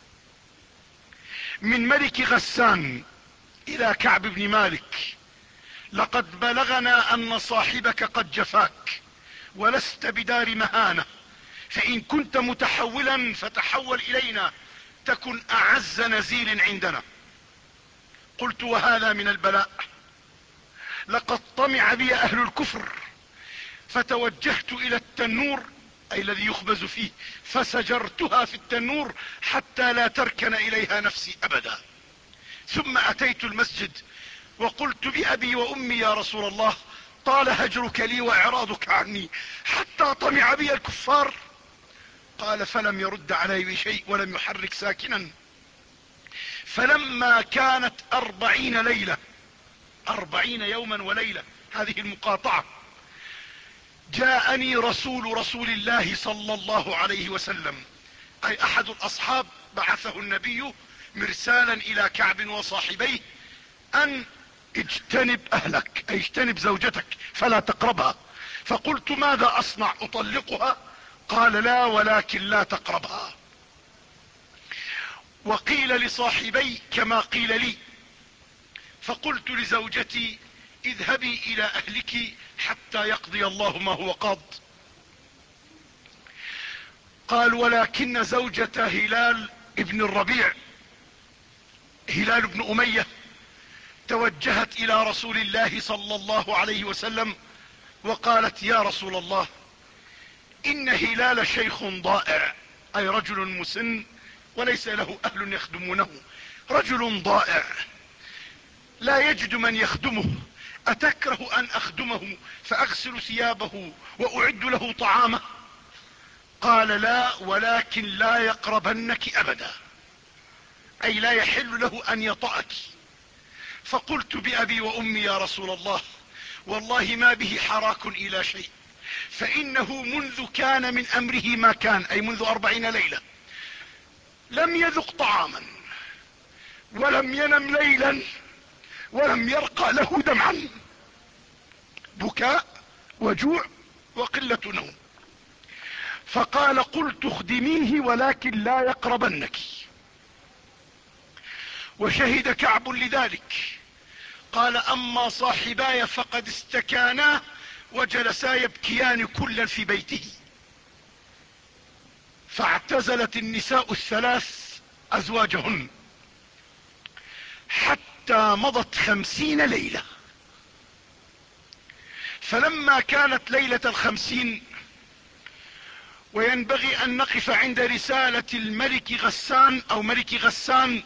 من ملك غسان الى كعب بن مالك: لقد بلغنا ان صاحبك قد جفاك ولست بدار مهانة، فان كنت متحولا فتحول الينا تكن اعز نزيل عندنا. قلت: وهذا من البلاء، لقد طمع بي اهل الكفر، فتوجهت الى التنور اي الذي يخبز فيه فسجرتها في التنور حتى لا تركن اليها نفسي ابدا. ثم اتيت المسجد وقلت: بأبي وامي يا رسول الله، طال هجرك لي واعراضك عني حتى طمع بي الكفار. قال: فلم يرد علي بشيء ولم يحرك ساكنا. فلما كانت أربعين ليلة، أربعين يوما وليلة هذه المقاطعة، جاءني رسول رسول الله صلى الله عليه وسلم، اي احد الاصحاب بعثه النبي مرسالا الى كعب وصاحبيه ان اجتنب اهلك، اي اجتنب زوجتك فلا تقربها. فقلت: ماذا اصنع؟ اطلقها؟ قال: لا، ولكن لا تقربها. وقيل لصاحبي كما قيل لي. فقلت لزوجتي: اذهبي الى اهلك حتى يقضي الله ما هو قاض. قال: ولكن زوجة هلال ابن الربيع، هلال بن امية، توجهت الى رسول الله صلى الله عليه وسلم وقالت: يا رسول الله، ان هلال شيخ ضائع، اي رجل مسن وليس له اهل يخدمونه، رجل ضائع لا يجد من يخدمه، اتكره ان اخدمه فاغسل ثيابه واعد له طعامه؟ قال: لا، ولكن لا يقربنك ابدا، اي لا يحل له ان يطأك. فقلت: بأبي وامي يا رسول الله، والله ما به حراك الى شيء، فانه منذ كان من امره ما كان، اي منذ اربعين ليلة، لم يذق طعاما ولم ينم ليلا ولم يرقى له دمعا، بكاء وجوع وقلة نوم. فقال: قلت: اخدميه ولكن لا يقربنك. وشهد كعب لذلك. قال: اما صاحباي فقد استكانا وجلسا يبكيان كلا في بيته. فاعتزلت النساء الثلاث ازواجهن حتى مضت خمسين ليلة. فلما كانت ليلة الخمسين وينبغي ان نقف عند رسالة الملك غسان او ملك غسان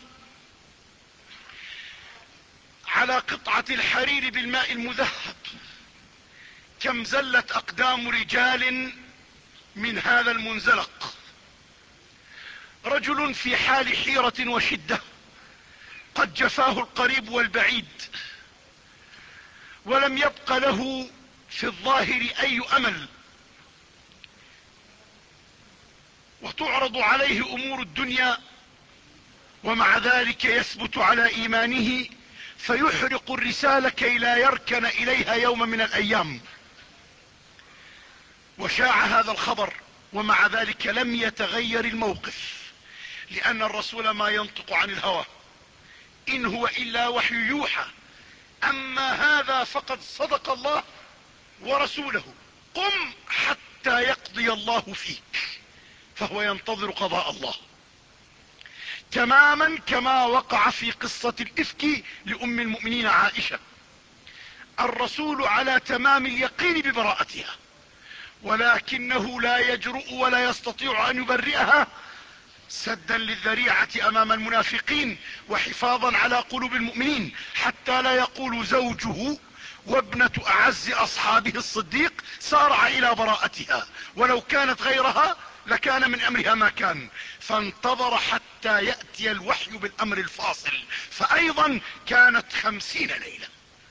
على قطعة الحرير بالماء المذهب، كم زلت اقدام رجال من هذا المنزلق. رجل في حال حيرة وشدة، قد جفاه القريب والبعيد، ولم يبق له في الظاهر اي امل، وتعرض عليه امور الدنيا، ومع ذلك يثبت على ايمانه فيحرق الرسالة كي لا يركن اليها يوم من الايام. وشاع هذا الخبر، ومع ذلك لم يتغير الموقف، لان الرسول ما ينطق عن الهوى، ان هو الا وحي يوحى. اما هذا فقد صدق الله ورسوله، قم حتى يقضي الله فيك، فهو ينتظر قضاء الله، تماما كما وقع في قصة الافك لام المؤمنين عائشة. الرسول على تمام اليقين ببراءتها، ولكنه لا يجرؤ ولا يستطيع ان يبرئها سدا للذريعة امام المنافقين وحفاظا على قلوب المؤمنين، حتى لا يقول زوجه وابنة اعز اصحابه الصديق سارع الى براءتها، ولو كانت غيرها لكان من امرها ما كان. فانتظر حتى يأتي الوحي بالامر الفاصل، فايضا كانت خمسين ليلة.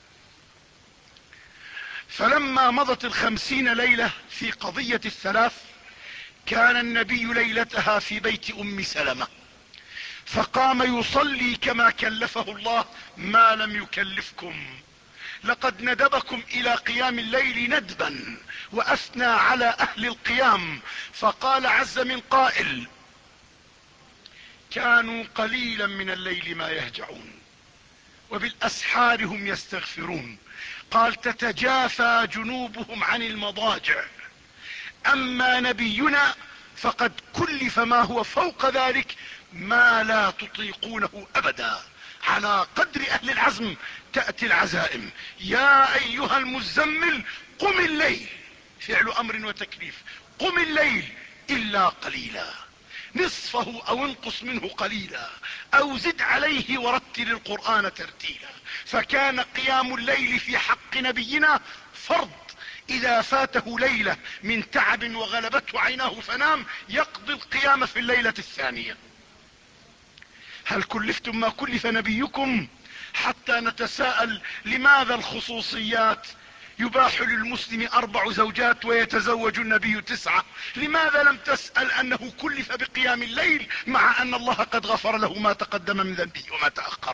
فلما مضت الخمسين ليلة في قضية الثلاث، كان النبي ليلتها في بيت ام سلمة، فقام يصلي كما كلفه الله ما لم يكلفكم، لقد ندبكم الى قيام الليل ندبا واثنى على اهل القيام، فقال عز من قائل: كانوا قليلا من الليل ما يهجعون وبالاسحار هم يستغفرون. قال: تتجافى جنوبهم عن المضاجع. اما نبينا فقد كلف ما هو فوق ذلك ما لا تطيقونه ابدا. على قدر اهل العزم تأتي العزائم. يا ايها المزمل قم الليل، فعل امر وتكليف، قم الليل الا قليلا، نصفه او انقص منه قليلا او زد عليه ورتل القرآن ترتيلا. فكان قيام الليل في حق نبينا فرض. اذا فاته ليلة من تعب وغلبته عيناه فنام، يقضي القيام في الليلة الثانية. هل كلفتم ما كلف نبيكم؟ حتى نتساءل لماذا الخصوصيات؟ يباح للمسلم اربع زوجات ويتزوج النبي تسعة. لماذا لم تسأل انه كلف بقيام الليل مع ان الله قد غفر له ما تقدم من ذنبه وما تأخر؟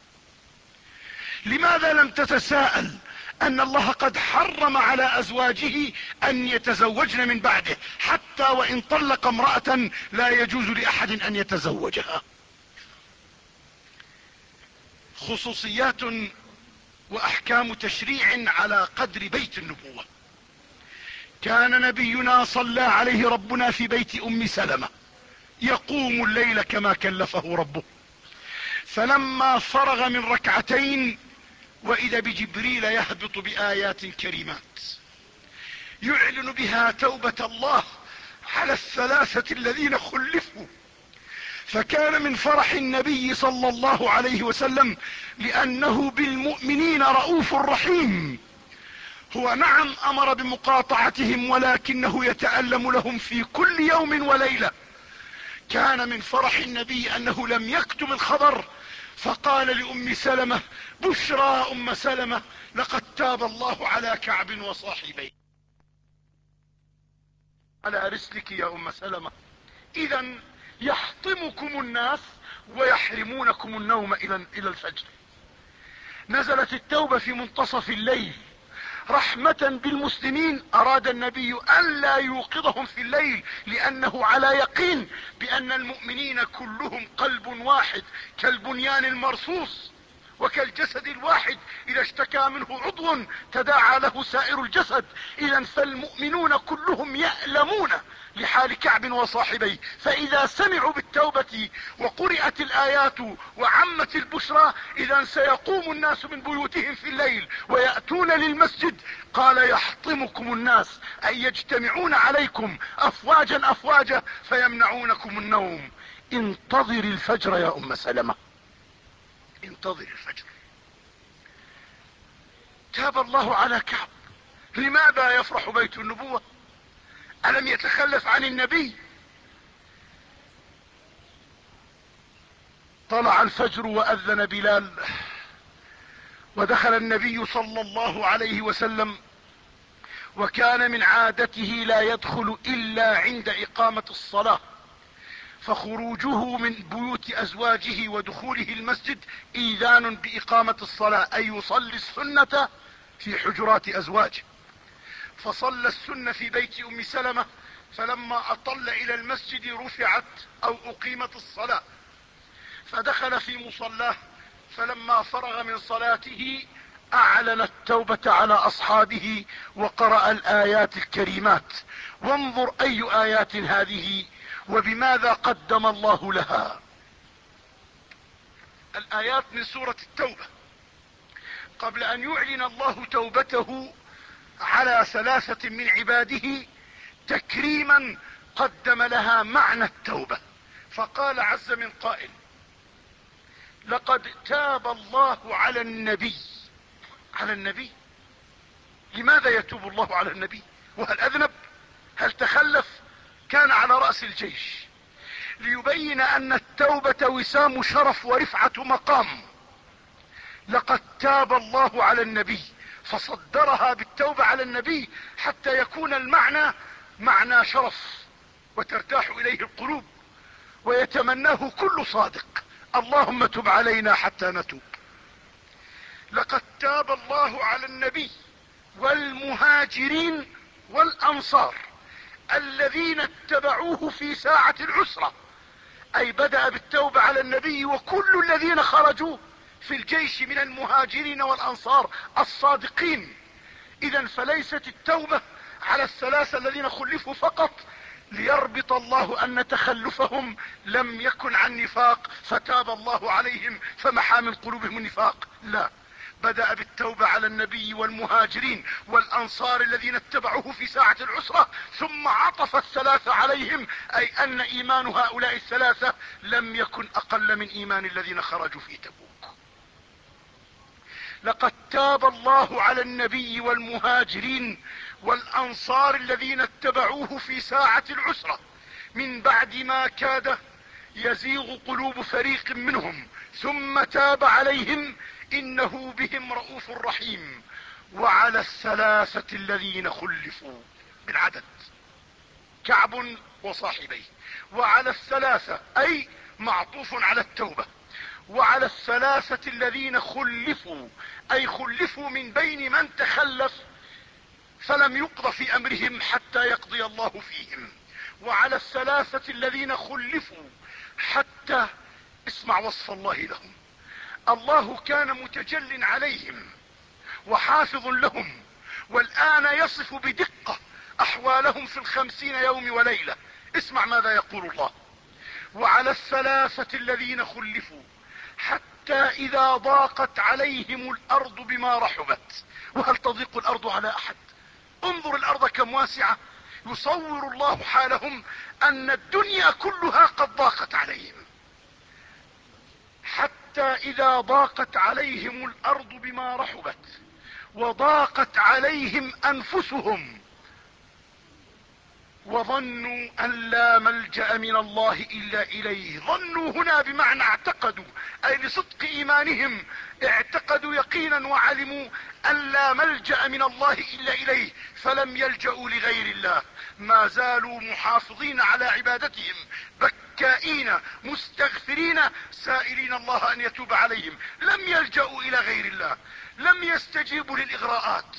لماذا لم تتساءل ان الله قد حرم على ازواجه ان يتزوجن من بعده، حتى وان طلق امرأة لا يجوز لاحد ان يتزوجها؟ خصوصيات واحكام تشريع على قدر بيت النبوة. كان نبينا صلى عليه ربنا في بيت ام سلمة يقوم الليل كما كلفه ربه، فلما فرغ من ركعتين واذا بجبريل يهبط بايات كريمات يعلن بها توبة الله على الثلاثة الذين خلفوا. فكان من فرح النبي صلى الله عليه وسلم لانه بالمؤمنين رؤوف رحيم. هو نعم امر بمقاطعتهم ولكنه يتألم لهم في كل يوم وليلة. كان من فرح النبي انه لم يكتم الخبر، فقال لأم سلمة: بشرى أم سلمة، لقد تاب الله على كعب وصاحبيه. على رسلك يا أم سلمة. إذا يحطمكم الناس ويحرمونكم النوم إلى الفجر. نزلت التوبة في منتصف الليل رحمة بالمسلمين. اراد النبي الا يوقظهم في الليل لانه على يقين بان المؤمنين كلهم قلب واحد كالبنيان المرصوص وكالجسد الواحد اذا اشتكى منه عضو تداعى له سائر الجسد. اذا فالمؤمنون كلهم يألمون لحال كعب وصاحبيه، فاذا سمعوا بالتوبة وقرأت الايات وعمت البشرى اذا سيقوم الناس من بيوتهم في الليل ويأتون للمسجد. قال: يحطمكم الناس اي يجتمعون عليكم افواجا افواجا فيمنعونكم النوم. انتظر الفجر يا ام سلمة، انتظر الفجر. تاب الله على كعب. لماذا يفرح بيت النبوة؟ ألم يتخلف عن النبي؟ طلع الفجر وأذن بلال، ودخل النبي صلى الله عليه وسلم، وكان من عادته لا يدخل إلا عند إقامة الصلاة، فخروجه من بيوت أزواجه ودخوله المسجد إيذان بإقامة الصلاة، أي يصلي السنة في حجرات أزواجه. فصلى السنة في بيت أم سلمة، فلما أطل إلى المسجد رفعت أو أقيمت الصلاة، فدخل في مصلاه، فلما فرغ من صلاته أعلن التوبة على أصحابه وقرأ الآيات الكريمات. وانظر أي آيات هذه وبماذا قدم الله لها. الآيات من سورة التوبة. قبل أن يعلن الله توبته على ثلاثة من عباده تكريما قدم لها معنى التوبة، فقال عز من قائل: لقد تاب الله على النبي. على النبي؟ لماذا يتوب الله على النبي؟ وهل أذنب؟ هل تخلف؟ كان على رأس الجيش. ليبين أن التوبة وسام شرف ورفعة مقام. لقد تاب الله على النبي، فصدرها بالتوبة على النبي حتى يكون المعنى معنى شرف وترتاح إليه القلوب ويتمناه كل صادق. اللهم تب علينا حتى نتوب. لقد تاب الله على النبي والمهاجرين والأنصار الذين اتبعوه في ساعة العسرة، أي بدأ بالتوبة على النبي وكل الذين خرجوا في الجيش من المهاجرين والأنصار الصادقين. إذا فليست التوبة على الثلاثة الذين خلفوا فقط ليربط الله أن تخلفهم لم يكن عن نفاق فتاب الله عليهم فمحى من قلوبهم النفاق، لا، بدأ بالتوبة على النبي والمهاجرين والأنصار الذين اتبعوه في ساعة العسرة، ثم عطف الثلاثة عليهم، أي أن إيمان هؤلاء الثلاثة لم يكن أقل من إيمان الذين خرجوا في تبوك. لقد تاب الله على النبي والمهاجرين والأنصار الذين اتبعوه في ساعة العسرة من بعد ما كاد يزيغ قلوب فريق منهم، ثم تاب عليهم إنه بهم رؤوف رحيم. وعلى الثلاثة الذين خلفوا بالعدد، كعب وصاحبيه، وعلى الثلاثة أي معطوف على التوبة، وعلى الثلاثة الذين خلفوا أي خلفوا من بين من تخلف فلم يقض في أمرهم حتى يقضي الله فيهم، وعلى الثلاثة الذين خلفوا حتى، اسمع وصف الله لهم، الله كان متجل عليهم وحافظ لهم، والآن يصف بدقة أحوالهم في الخمسين يوم وليلة. اسمع ماذا يقول الله: وعلى الثلاثة الذين خلفوا حتى إذا ضاقت عليهم الأرض بما رحبت. وهل تضيق الأرض على أحد؟ انظر الأرض كم واسعة. يصور الله حالهم أن الدنيا كلها قد ضاقت عليهم. حتى إذا ضاقت عليهم الأرض بما رحبت وضاقت عليهم أنفسهم وظنوا أن لا ملجأ من الله إلا إليه. ظنوا هنا بمعنى اعتقدوا، أي لصدق إيمانهم اعتقدوا يقينا وعلموا أن لا ملجأ من الله إلا إليه، فلم يلجأوا لغير الله. ما زالوا محافظين على عبادتهم، بكائين مستغفرين سائلين الله أن يتوب عليهم، لم يلجأوا إلى غير الله، لم يستجيبوا للإغراءات.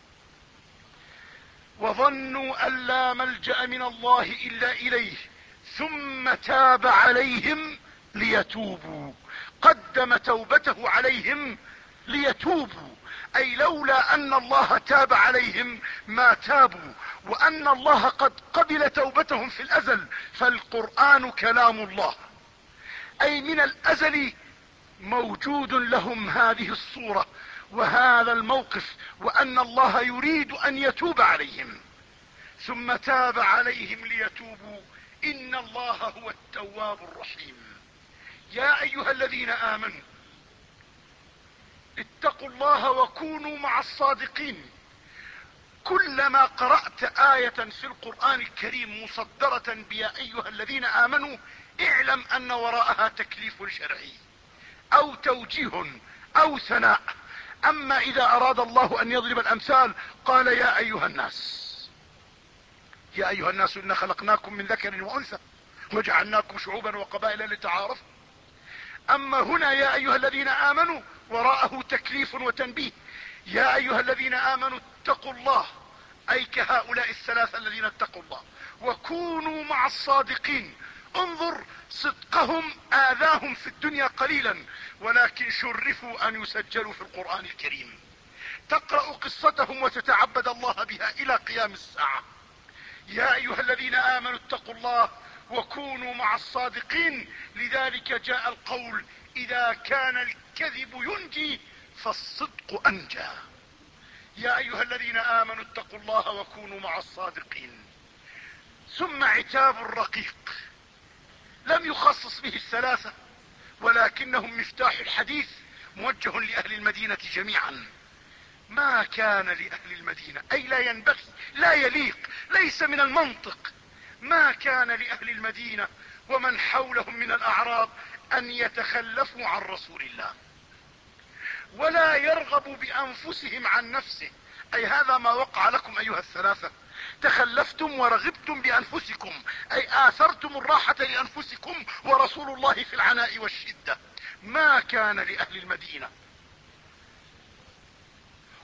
وظنوا أن لا ملجأ من الله إلا إليه ثم تاب عليهم ليتوبوا. قدم توبته عليهم ليتوبوا، أي لولا أن الله تاب عليهم ما تابوا، وأن الله قد قبل توبتهم في الأزل. فالقرآن كلام الله، أي من الأزل موجود لهم هذه الصورة وهذا الموقف، وأن الله يريد أن يتوب عليهم. ثم تاب عليهم ليتوبوا إن الله هو التواب الرحيم. يا أيها الذين آمنوا اتقوا الله وكونوا مع الصادقين. كلما قرأت آية في القرآن الكريم مصدرة بيا أيها الذين آمنوا اعلم أن وراءها تكليف شرعي أو توجيه أو ثناء. أما إذا أراد الله أن يضرب الأمثال قال يا أيها الناس، يا أيها الناس إنا خلقناكم من ذكر وأنثى وجعلناكم شعوبا وقبائل لتعارفوا. أما هنا يا أيها الذين آمنوا وراءه تكليف وتنبيه. يا أيها الذين آمنوا اتقوا الله، أي كهؤلاء الثلاثة الذين اتقوا الله، وكونوا مع الصادقين. انظر صدقهم آذاهم في الدنيا قليلا، ولكن شرفوا أن يسجلوا في القرآن الكريم. تقرأ قصتهم وتتعبد الله بها إلى قيام الساعة. يا أيها الذين آمنوا اتقوا الله وكونوا مع الصادقين. لذلك جاء القول إذا كان الكذب ينجي فالصدق أنجى. يا أيها الذين آمنوا اتقوا الله وكونوا مع الصادقين. ثم عتاب الرقيق لم يخصص به الثلاثة، ولكنهم مفتاح الحديث موجه لأهل المدينة جميعا. ما كان لأهل المدينة، أي لا ينبغي، لا يليق، ليس من المنطق، ما كان لأهل المدينة ومن حولهم من الأعراب أن يتخلفوا عن رسول الله ولا يرغبوا بأنفسهم عن نفسه. أي هذا ما وقع لكم أيها الثلاثة، تخلفتم ورغبتم بأنفسكم، أي آثرتم الراحة لأنفسكم ورسول الله في العناء والشدة. ما كان لأهل المدينة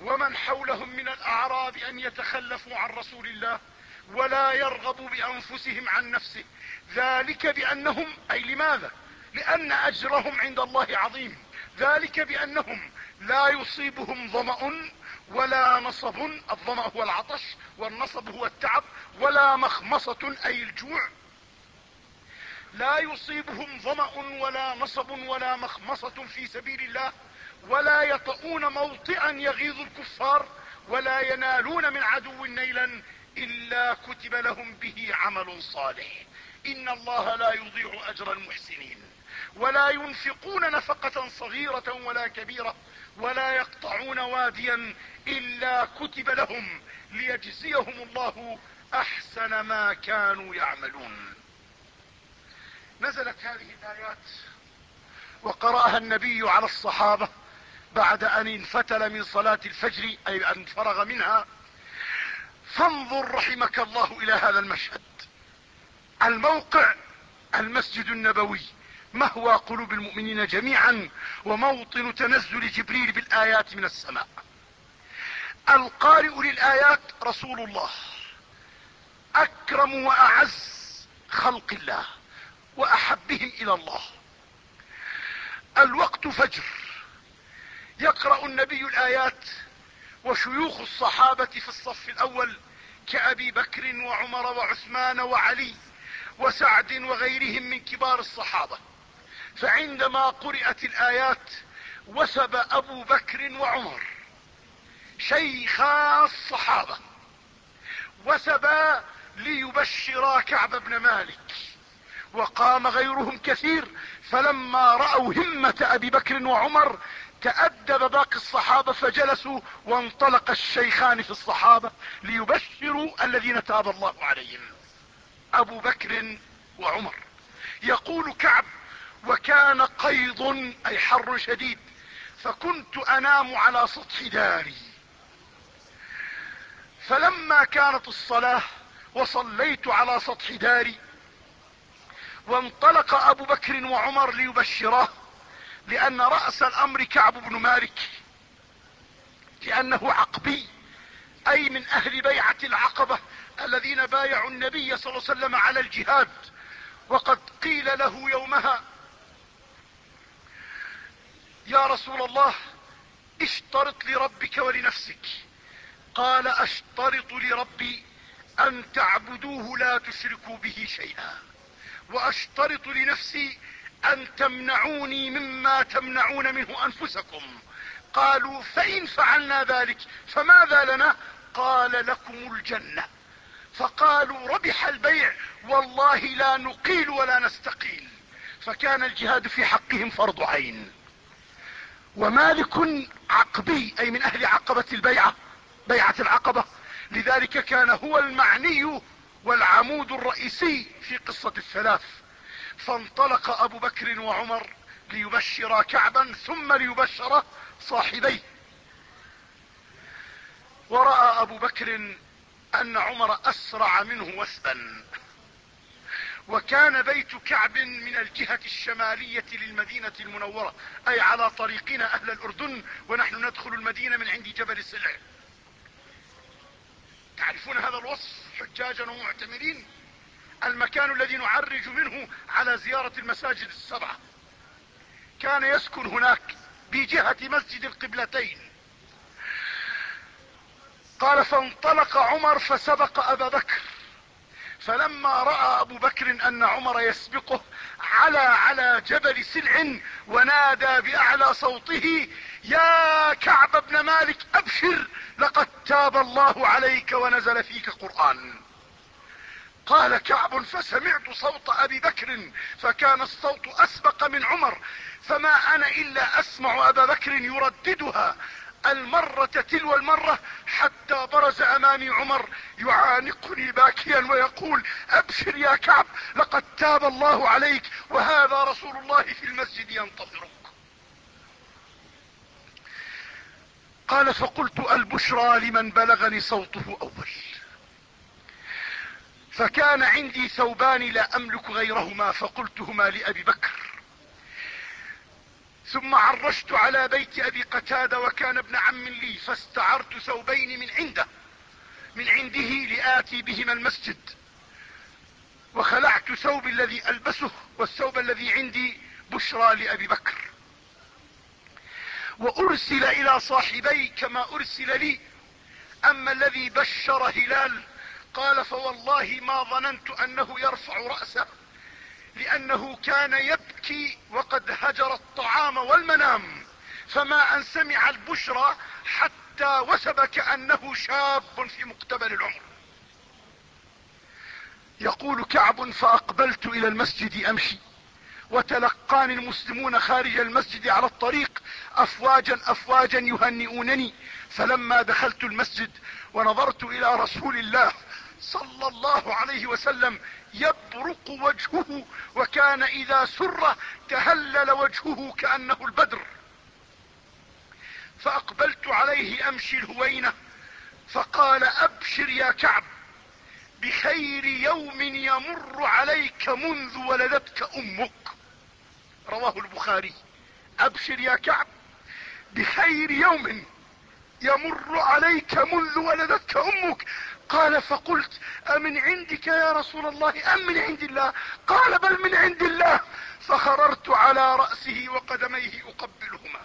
ومن حولهم من الأعراب أن يتخلفوا عن رسول الله ولا يرغبوا بأنفسهم عن نفسه، ذلك بأنهم، أي لماذا؟ لأن أجرهم عند الله عظيم. ذلك بأنهم لا يصيبهم ظمأ ولا نصب، الظمأ هو العطش والنصب هو التعب، ولا مخمصة أي الجوع، لا يصيبهم ظمأ ولا نصب ولا مخمصة في سبيل الله، ولا يطؤون موطئا يغيظ الكفار، ولا ينالون من عدو نيلا إلا كتب لهم به عمل صالح. إن الله لا يضيع أجر المحسنين. ولا ينفقون نفقة صغيرة ولا كبيرة، ولا يقطعون واديا إلا كتب لهم ليجزيهم الله أحسن ما كانوا يعملون. نزلت هذه الآيات وقرأها النبي على الصحابة بعد أن انفتل من صلاة الفجر، أي أن فرغ منها. فانظر رحمك الله إلى هذا المشهد. الموقع المسجد النبوي، مهوى قلوب المؤمنين جميعا، وموطن تنزل جبريل بالآيات من السماء. القارئ للآيات رسول الله، أكرم وأعز خلق الله وأحبهم إلى الله. الوقت فجر، يقرأ النبي الآيات وشيوخ الصحابة في الصف الأول كأبي بكر وعمر وعثمان وعلي وسعد وغيرهم من كبار الصحابة. فعندما قرأت الآيات وثب أبو بكر وعمر شيخا الصحابة، وثبا ليبشرا كعب بن مالك، وقام غيرهم كثير. فلما رأوا همة أبي بكر وعمر تأدب باقي الصحابة فجلسوا، وانطلق الشيخان في الصحابة ليبشروا الذين تاب الله عليهم، أبو بكر وعمر. يقول كعب: وكان قيض أي حر شديد، فكنت أنام على سطح داري، فلما كانت الصلاة وصليت على سطح داري وانطلق أبو بكر وعمر ليبشراه، لأن رأس الأمر كعب بن مالك، لأنه عقبي، أي من أهل بيعة العقبة الذين بايعوا النبي صلى الله عليه وسلم على الجهاد. وقد قيل له يومها: يا رسول الله، اشترط لربك ولنفسك. قال: اشترط لربي أن تعبدوه لا تشركوا به شيئا، واشترط لنفسي أن تمنعوني مما تمنعون منه أنفسكم. قالوا: فإن فعلنا ذلك فماذا لنا؟ قال: لكم الجنة. فقالوا: ربح البيع، والله لا نقيل ولا نستقيل. فكان الجهاد في حقهم فرض عين. ومالك عقبي، أي من أهل عقبة البيعة، بيعة العقبة، لذلك كان هو المعني والعمود الرئيسي في قصة الثلاث. فانطلق أبو بكر وعمر ليبشر كعبا ثم ليبشر صاحبيه. ورأى أبو بكر أن عمر أسرع منه وثبا، وكان بيت كعب من الجهة الشمالية للمدينة المنورة، أي على طريقنا أهل الأردن ونحن ندخل المدينة من عند جبل سلع. تعرفون هذا الوصف حجاجا ومعتمرين؟ المكان الذي نعرج منه على زيارة المساجد السبعة. كان يسكن هناك بجهة مسجد القبلتين. قال: فانطلق عمر فسبق أبا بكر، فلما رأى أبو بكر أن عمر يسبقه على على جبل سلع ونادى بأعلى صوته: يا كعب بن مالك أبشر، لقد تاب الله عليك ونزل فيك قرآن. قال كعب: فسمعت صوت أبي بكر، فكان الصوت أسبق من عمر، فما أنا إلا أسمع أبا بكر يرددها المرة تلو المرة، حتى برز أمامي عمر يعانقني باكيا ويقول: أبشر يا كعب، لقد تاب الله عليك، وهذا رسول الله في المسجد ينتظرك. قال: فقلت: البشرى لمن بلغني صوته أول. فكان عندي ثوبان لا أملك غيرهما، فقلتهما لأبي بكر. ثم عرجت على بيت ابي قتادة وكان ابن عم لي، فاستعرت ثوبين من عنده من عنده لآتي بهما المسجد، وخلعت ثوبي الذي ألبسه والثوب الذي عندي بشرى لأبي بكر، وأرسل إلى صاحبي كما أرسل لي. أما الذي بشر هلال قال فوالله ما ظننت أنه يرفع رأسه، لأنه كان يبكي وقد هجر الطعام والمنام، فما أن سمع البشرى حتى وثب كأنه شاب في مقتبل العمر. يقول كعب فأقبلت إلى المسجد أمشي، وتلقاني المسلمون خارج المسجد على الطريق أفواجا أفواجا يهنئونني، فلما دخلت المسجد ونظرت إلى رسول الله صلى الله عليه وسلم يبرق وجهه، وكان إذا سر تهلل وجهه كأنه البدر، فأقبلت عليه أمشي الهوينة، فقال أبشر يا كعب بخير يوم يمر عليك منذ ولدتك أمك. رواه البخاري. أبشر يا كعب بخير يوم يمر عليك منذ ولدتك أمك. قال فقلت أمن عندك يا رسول الله أم من عند الله؟ قال بل من عند الله، فخررت على رأسه وقدميه أقبلهما.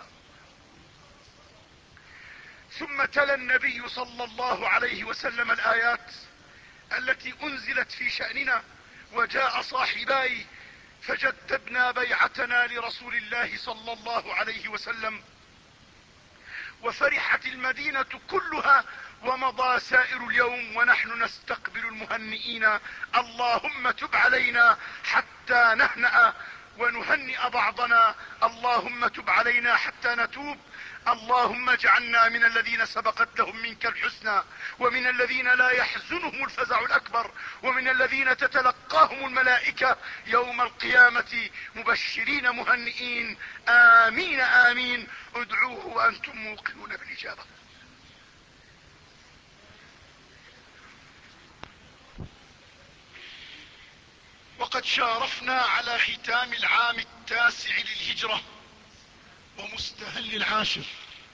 ثم تلا النبي صلى الله عليه وسلم الآيات التي أنزلت في شأننا، وجاء صاحباي فجددنا بيعتنا لرسول الله صلى الله عليه وسلم، وفرحت المدينة كلها، ومضى سائر اليوم ونحن نستقبل المهنئين. اللهم تب علينا حتى نهنأ ونهنئ بعضنا، اللهم تب علينا حتى نتوب. اللهم اجعلنا من الذين سبقت لهم منك الحسنى، ومن الذين لا يحزنهم الفزع الأكبر، ومن الذين تتلقاهم الملائكة يوم القيامة مبشرين مهنئين. آمين آمين. ادعوه وأنتم موقنون بالإجابة. وقد شارفنا على ختام العام التاسع للهجرة ومستهل العاشر،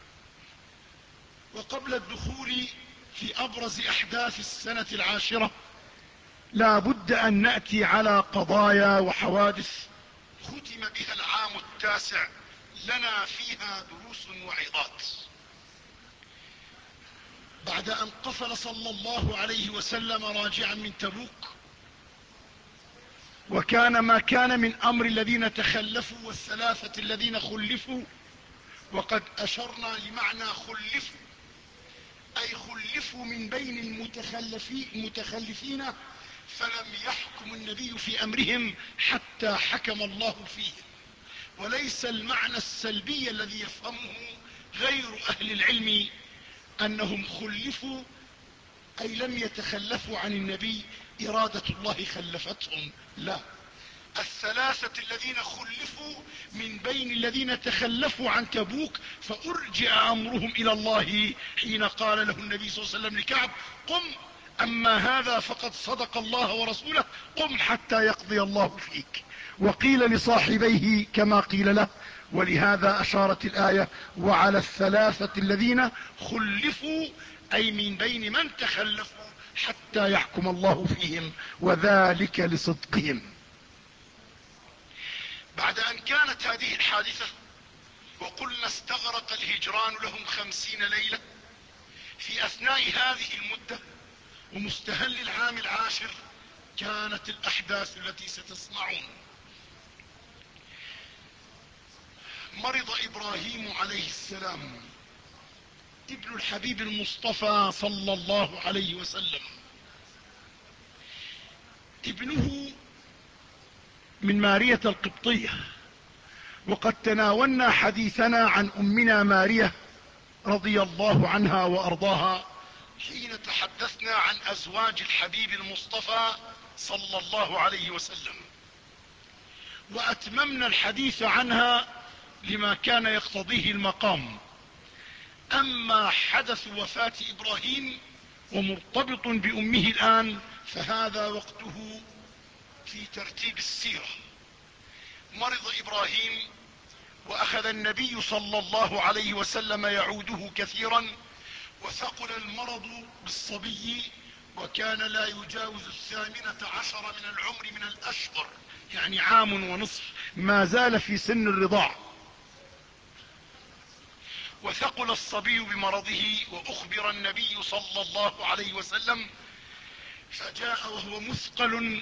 وقبل الدخول في أبرز أحداث السنة العاشرة لا بد أن نأتي على قضايا وحوادث ختم بها العام التاسع لنا فيها دروس وعظات. بعد أن قفل صلى الله عليه وسلم راجعا من تبوك، وكان ما كان من أمر الذين تخلفوا والثلاثة الذين خلفوا، وقد أشرنا لمعنى خلفوا أي خلفوا من بين المتخلفين، فلم يحكم النبي في أمرهم حتى حكم الله فيهم. وليس المعنى السلبي الذي يفهمه غير أهل العلم أنهم خلفوا أي لم يتخلفوا عن النبي، إرادة الله خلفتهم، لا. الثلاثة الذين خلفوا من بين الذين تخلفوا عن تبوك فأرجع أمرهم إلى الله حين قال له النبي صلى الله عليه وسلم لكعب قم، أما هذا فقد صدق الله ورسوله، قم حتى يقضي الله فيك. وقيل لصاحبيه كما قيل له، ولهذا أشارت الآية وعلى الثلاثة الذين خلفوا أي من بين من تخلفوا حتى يحكم الله فيهم، وذلك لصدقهم. بعد أن كانت هذه الحادثة وقلنا استغرق الهجران لهم خمسين ليلة، في أثناء هذه المدة ومستهل العام العاشر كانت الأحداث التي ستصنعون. مرض إبراهيم عليه السلام ابن الحبيب المصطفى صلى الله عليه وسلم. ابنه من مارية القبطية، وقد تناولنا حديثنا عن أمنا مارية رضي الله عنها وأرضاها حين تحدثنا عن أزواج الحبيب المصطفى صلى الله عليه وسلم، وأتممنا الحديث عنها لما كان يقتضيه المقام. أما حدث وفاة إبراهيم ومرتبط بأمه الآن فهذا وقته في ترتيب السيرة. مرض إبراهيم واخذ النبي صلى الله عليه وسلم يعوده كثيرا، وثقل المرض بالصبي، وكان لا يجاوز الثامنة عشر من العمر من الاشهر، يعني عام ونصف، ما زال في سن الرضاع. وثقل الصبي بمرضه، واخبر النبي صلى الله عليه وسلم، فجاء وهو مثقل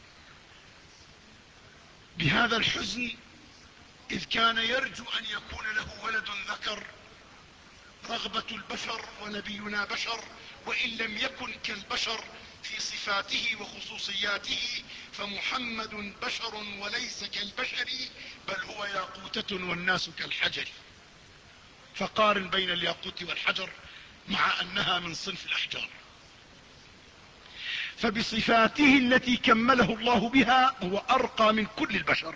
بهذا الحزن، اذ كان يرجو ان يكون له ولد ذكر، رغبة البشر ونبينا بشر، وان لم يكن كالبشر في صفاته وخصوصياته، فمحمد بشر وليس كالبشر، بل هو ياقوتة والناس كالحجر. فقارن بين الياقوت والحجر مع انها من صنف الاحجار. فبصفاته التي كمله الله بها هو ارقى من كل البشر،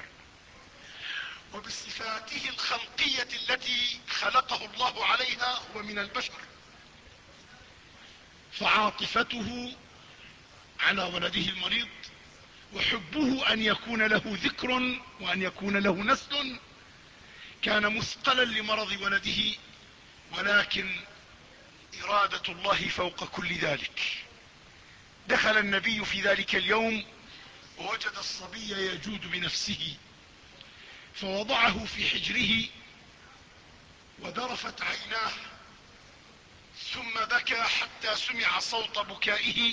وبصفاته الخلقية التي خلقه الله عليها هو من البشر. فعاطفته على ولده المريض، وحبه ان يكون له ذكر وان يكون له نسل، كان مثقلا لمرض ولده، ولكن ارادة الله فوق كل ذلك. دخل النبي في ذلك اليوم ووجد الصبي يجود بنفسه، فوضعه في حجره وذرفت عيناه، ثم بكى حتى سمع صوت بكائه،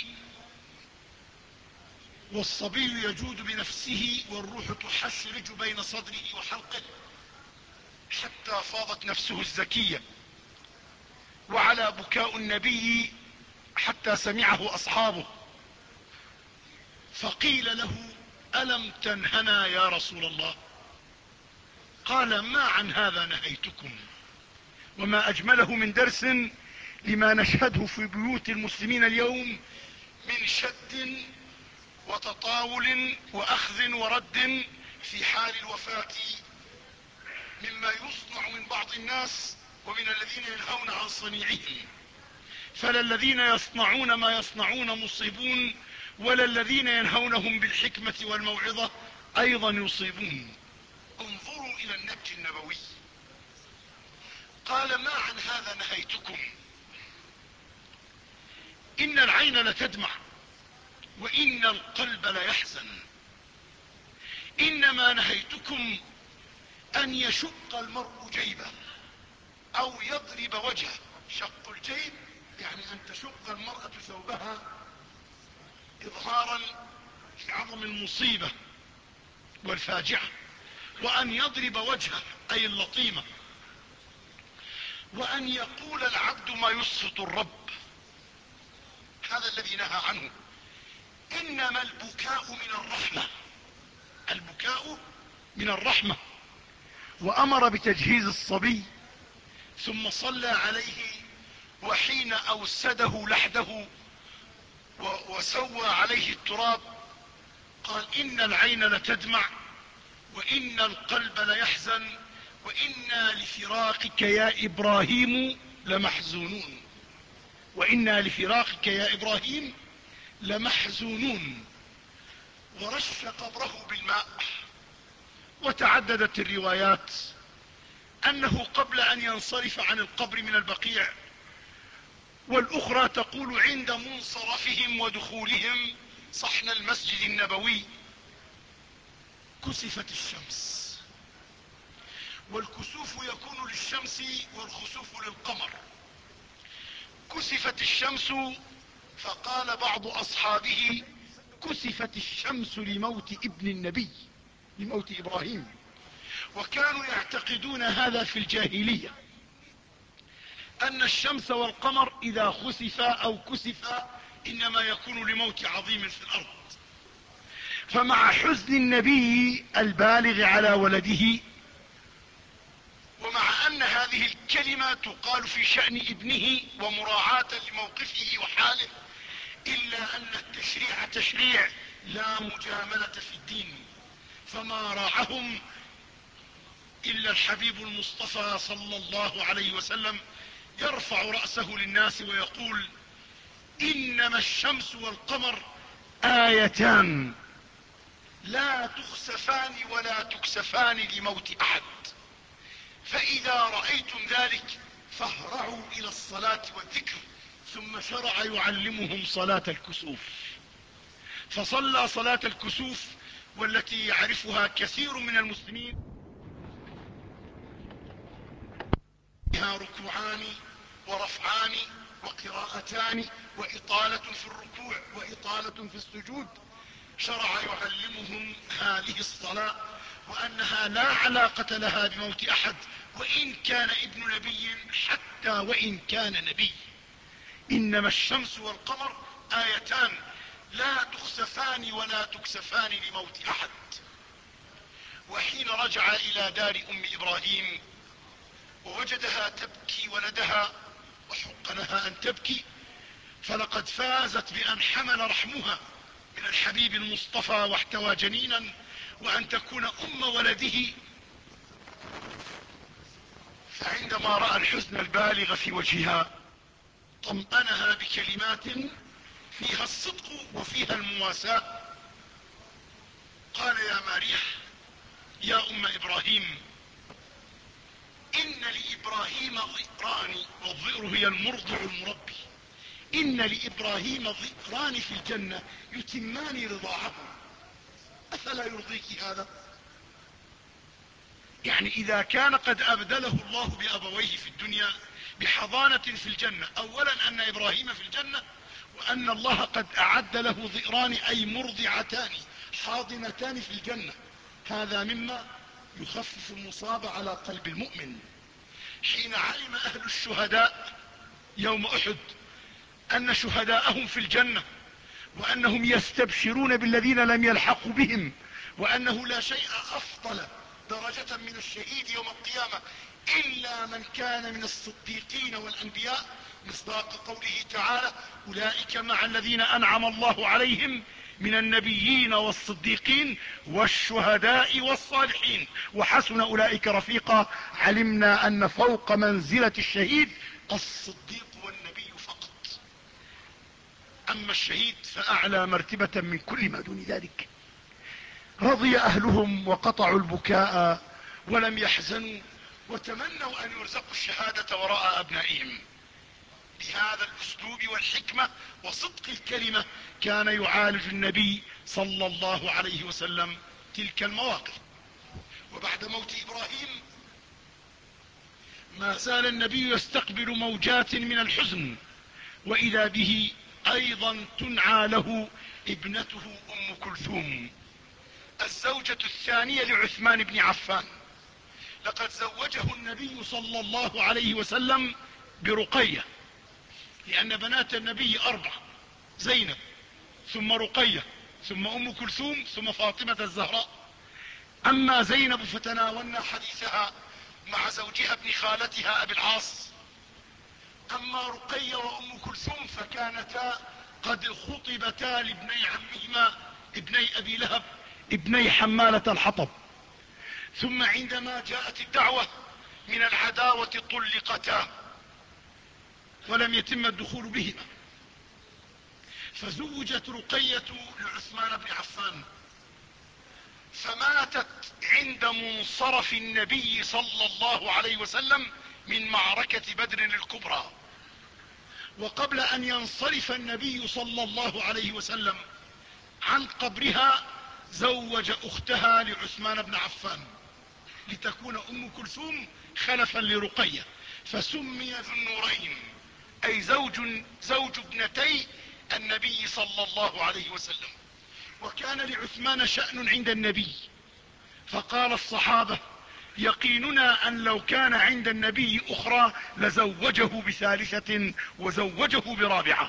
والصبي يجود بنفسه والروح تحشرج بين صدره وحلقه، حتى فاضت نفسه الزكية. وعلى بكاء النبي حتى سمعه اصحابه، فقيل له: الم تنهنا يا رسول الله؟ قال: ما عن هذا نهيتكم. وما اجمله من درس لما نشهده في بيوت المسلمين اليوم من شد وتطاول واخذ ورد في حال الوفاة، مما يصنع من بعض الناس ومن الذين ينهون عن صنيعهم. فلا الذين يصنعون ما يصنعون مصيبون، ولا الذين ينهونهم بالحكمة والموعظة ايضا يصيبون. انظروا الى النهج النبوي. قال: ما عن هذا نهيتكم؟ ان العين لتدمع وان القلب ليحزن، انما نهيتكم ان يشق المرء جيبه او يضرب وجهه. شق الجيب يعني ان تشق المرأة ثوبها اظهارا لعظم المصيبة والفاجعة، وان يضرب وجهه اي اللطيمة، وان يقول العبد ما يسخط الرب. هذا الذي نهى عنه. انما البكاء من الرحمة، البكاء من الرحمة. وامر بتجهيز الصبي، ثم صلى عليه، وحين اوسده لحده وسوى عليه التراب قال: ان العين لتدمع وان القلب ليحزن وانا لفراقك يا ابراهيم لمحزونون. وانا لفراقك يا ابراهيم لمحزونون. ورش قبره بالماء. وتعددت الروايات انه قبل ان ينصرف عن القبر من البقيع، والاخرى تقول عند منصرفهم ودخولهم صحن المسجد النبوي، كسفت الشمس. والكسوف يكون للشمس والخسوف للقمر. كسفت الشمس، فقال بعض اصحابه: كسفت الشمس لموت ابن النبي، لموت ابراهيم. وكانوا يعتقدون هذا في الجاهلية، ان الشمس والقمر اذا خسفا او كسفا انما يكون لموت عظيم في الارض. فمع حزن النبي البالغ على ولده، ومع ان هذه الكلمة تقال في شأن ابنه ومراعاة لموقفه وحاله، الا ان التشريع تشريع لا مجاملة في الدين، فما راعهم الا الحبيب المصطفى صلى الله عليه وسلم، يرفع رأسه للناس ويقول: انما الشمس والقمر آيتان لا تخسفان ولا تكسفان لموت احد. فإذا رأيتم ذلك فاهرعوا إلى الصلاة والذكر. ثم شرع يعلمهم صلاة الكسوف، فصلى صلاة الكسوف والتي يعرفها كثير من المسلمين، فيها ركوعان ورفعان وقراءتان وإطالة في الركوع وإطالة في السجود. شرع يعلمهم هذه الصلاة وأنها لا علاقة لها بموت أحد وإن كان ابن نبي، حتى وإن كان نبي. إنما الشمس والقمر آيتان لا تخسفان ولا تكسفان لموت أحد. وحين رجع إلى دار أم إبراهيم ووجدها تبكي ولدها وحق لها أن تبكي، فلقد فازت بأن حمل رحمها من الحبيب المصطفى واحتوى جنينا، وأن تكون أم ولده. فعندما رأى الحزن البالغ في وجهها طمأنها بكلمات فيها الصدق وفيها المواساة. قال: يا ماريح، يا أم إبراهيم، إن لإبراهيم ضئران، والضئر هي المرضع المربي. إن لإبراهيم ضئران في الجنة يتمان رضاعه، أفلا يرضيك هذا؟ يعني إذا كان قد أبدله الله بأبويه في الدنيا بحضانة في الجنة، أولا أن إبراهيم في الجنة، وأن الله قد أعد له ضئران أي مرضعتان حاضنتان في الجنة، هذا مما يخفف المصاب على قلب المؤمن. حين علم أهل الشهداء يوم أحد أن شهداءهم في الجنة، وأنهم يستبشرون بالذين لم يلحقوا بهم، وأنه لا شيء أفضل درجة من الشهيد يوم القيامة إلا من كان من الصديقين والأنبياء، مصداق قوله تعالى: أولئك مع الذين أنعم الله عليهم من النبيين والصديقين والشهداء والصالحين وحسن أولئك رفيقا. علمنا أن فوق منزلة الشهيد الصديق والنبي فقط، أما الشهيد فأعلى مرتبة من كل ما دون ذلك. رضي أهلهم وقطعوا البكاء ولم يحزنوا، وتمنوا أن يرزقوا الشهادة وراء أبنائهم. بهذا الأسلوب والحكمة وصدق الكلمة كان يعالج النبي صلى الله عليه وسلم تلك المواقف. وبعد موت إبراهيم ما زال النبي يستقبل موجات من الحزن، وإذا به أيضا تنعى له ابنته أم كلثوم، الزوجة الثانية لعثمان بن عفان. لقد زوجه النبي صلى الله عليه وسلم برقية، لأن بنات النبي أربع: زينب، ثم رقية، ثم أم كلثوم، ثم فاطمة الزهراء. أما زينب فتناولنا حديثها مع زوجها ابن خالتها أبي العاص. أما رقية وأم كلثوم فكانتا قد خطبتا لابني عمهما ابني أبي لهب ابني حمالة الحطب، ثم عندما جاءت الدعوة من العداوة طلقتا ولم يتم الدخول بهما، فزوجت رقية لعثمان بن عفان، فماتت عند منصرف النبي صلى الله عليه وسلم من معركة بدر الكبرى. وقبل أن ينصرف النبي صلى الله عليه وسلم عن قبرها زوج أختها لعثمان بن عفان لتكون أم كلثوم خلفا لرقية، فسمي ذو النورين، أي زوج, زوج ابنتي النبي صلى الله عليه وسلم. وكان لعثمان شأن عند النبي، فقال الصحابة: يقيننا أن لو كان عند النبي أخرى لزوجه بثالثة وزوجه برابعة.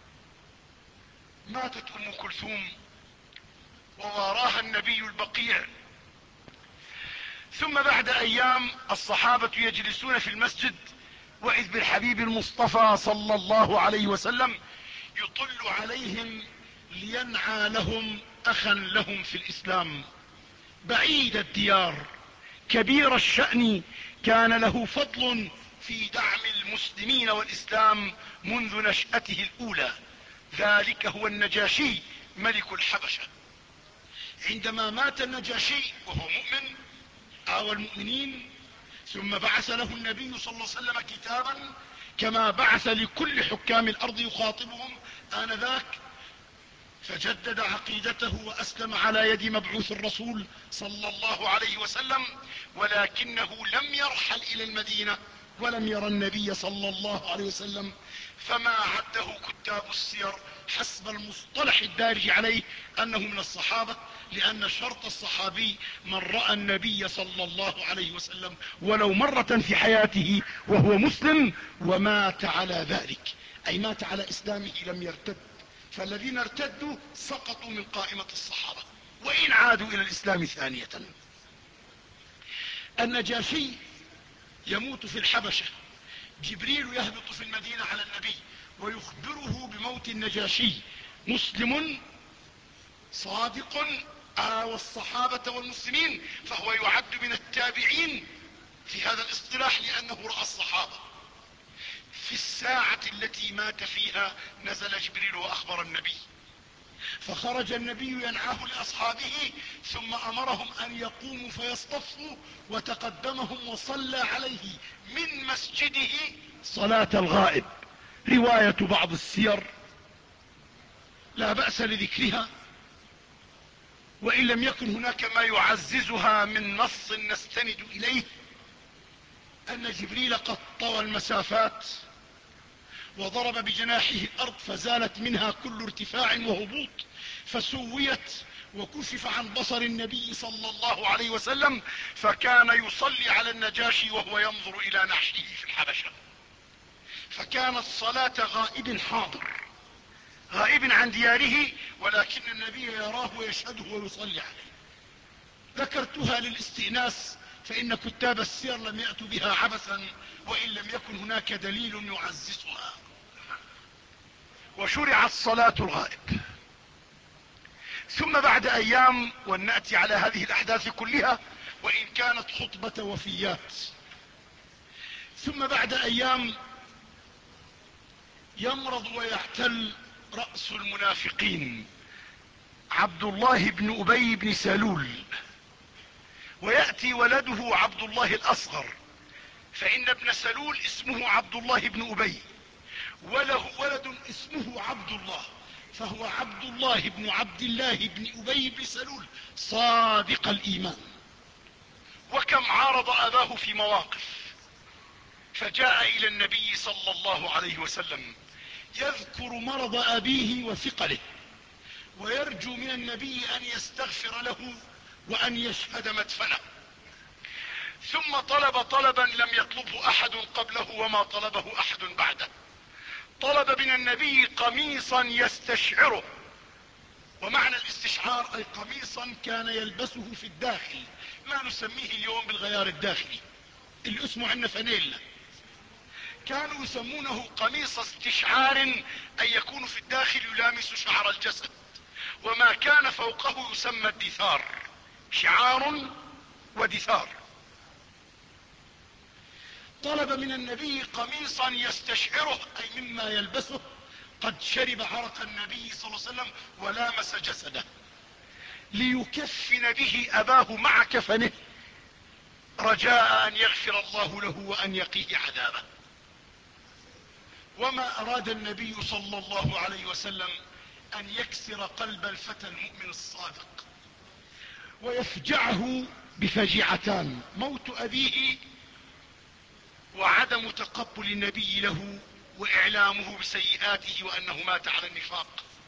ماتت أم كلثوم وواراها النبي البقيع. ثم بعد أيام الصحابة يجلسون في المسجد، وإذ بالحبيب المصطفى صلى الله عليه وسلم يطل عليهم لينعى لهم أخا لهم في الإسلام، بعيد الديار كبير الشأن، كان له فضل في دعم المسلمين والإسلام منذ نشأته الأولى. ذلك هو النجاشي ملك الحبشة. عندما مات النجاشي وهو مؤمن آوى المؤمنين، ثم بعث له النبي صلى الله عليه وسلم كتابا كما بعث لكل حكام الارض يخاطبهم انذاك، فجدد عقيدته واسلم على يد مبعوث الرسول صلى الله عليه وسلم، ولكنه لم يرحل الى المدينة ولم يرى النبي صلى الله عليه وسلم، فما عده كتاب السير حسب المصطلح الدارج عليه انه من الصحابة، لان شرط الصحابي من رأى النبي صلى الله عليه وسلم ولو مرة في حياته وهو مسلم ومات على ذلك، اي مات على اسلامه لم يرتد. فالذين ارتدوا سقطوا من قائمة الصحابة وان عادوا الى الاسلام ثانية. النجاشي يموت في الحبشة، جبريل يهبط في المدينة على النبي ويخبره بموت النجاشي، مسلم صادق آوى الصحابة والمسلمين، فهو يعد من التابعين في هذا الاصطلاح لأنه رأى الصحابة. في الساعة التي مات فيها نزل جبريل وأخبر النبي، فخرج النبي ينعاه لأصحابه ثم أمرهم أن يقوموا فيصطفوا، وتقدمهم وصلى عليه من مسجده صلاة الغائب. رواية بعض السير لا بأس لذكرها، وإن لم يكن هناك ما يعززها من نص نستند إليه، أن جبريل قد طوى المسافات وضرب بجناحه الأرض فزالت منها كل ارتفاع وهبوط، فسويت وكشف عن بصر النبي صلى الله عليه وسلم، فكان يصلي على النجاشي وهو ينظر إلى نعشه في الحبشة. فكانت صلاة غائب حاضر، غائب عن دياره، ولكن النبي يراه ويشهده ويصلي عليه. ذكرتها للاستئناس، فإن كتاب السير لم يأتوا بها عبثا وإن لم يكن هناك دليل يعززها. وشرعت صلاة الغائب. ثم بعد أيام، ونأتي على هذه الأحداث كلها وإن كانت خطبة وفيات، ثم بعد أيام يمرض ويعتل رأس المنافقين عبد الله بن أبي بن سلول، ويأتي ولده عبد الله الأصغر، فإن ابن سلول اسمه عبد الله بن أبي، وله ولد اسمه عبد الله، فهو عبد الله بن عبد الله بن أبي بن سلول صادق الإيمان. وكم عارض أباه في مواقف، فجاء إلى النبي صلى الله عليه وسلم يذكر مرض أبيه وثقله، ويرجو من النبي أن يستغفر له وأن يشهد مدفنه. ثم طلب طلبا لم يطلبه أحد قبله وما طلبه أحد بعده، طلب من النبي قميصا يستشعره. ومعنى الاستشعار أي قميصا كان يلبسه في الداخل، ما نسميه اليوم بالغيار الداخلي اللي اسمه عندنا فانيلا، كانوا يسمونه قميص استشعار، أي يكون في الداخل يلامس شعر الجسد، وما كان فوقه يسمى الدثار، شعار ودثار. طلب من النبي قميصا يستشعره أي مما يلبسه، قد شرب عرق النبي صلى الله عليه وسلم ولامس جسده، ليكفن به أباه مع كفنه، رجاء أن يغفر الله له وأن يقيه عذابه. وما أراد النبي صلى الله عليه وسلم أن يكسر قلب الفتى المؤمن الصادق ويفجعه بفجعتان: موت أبيه وعدم تقبل النبي له وإعلامه بسيئاته وأنه مات على النفاق.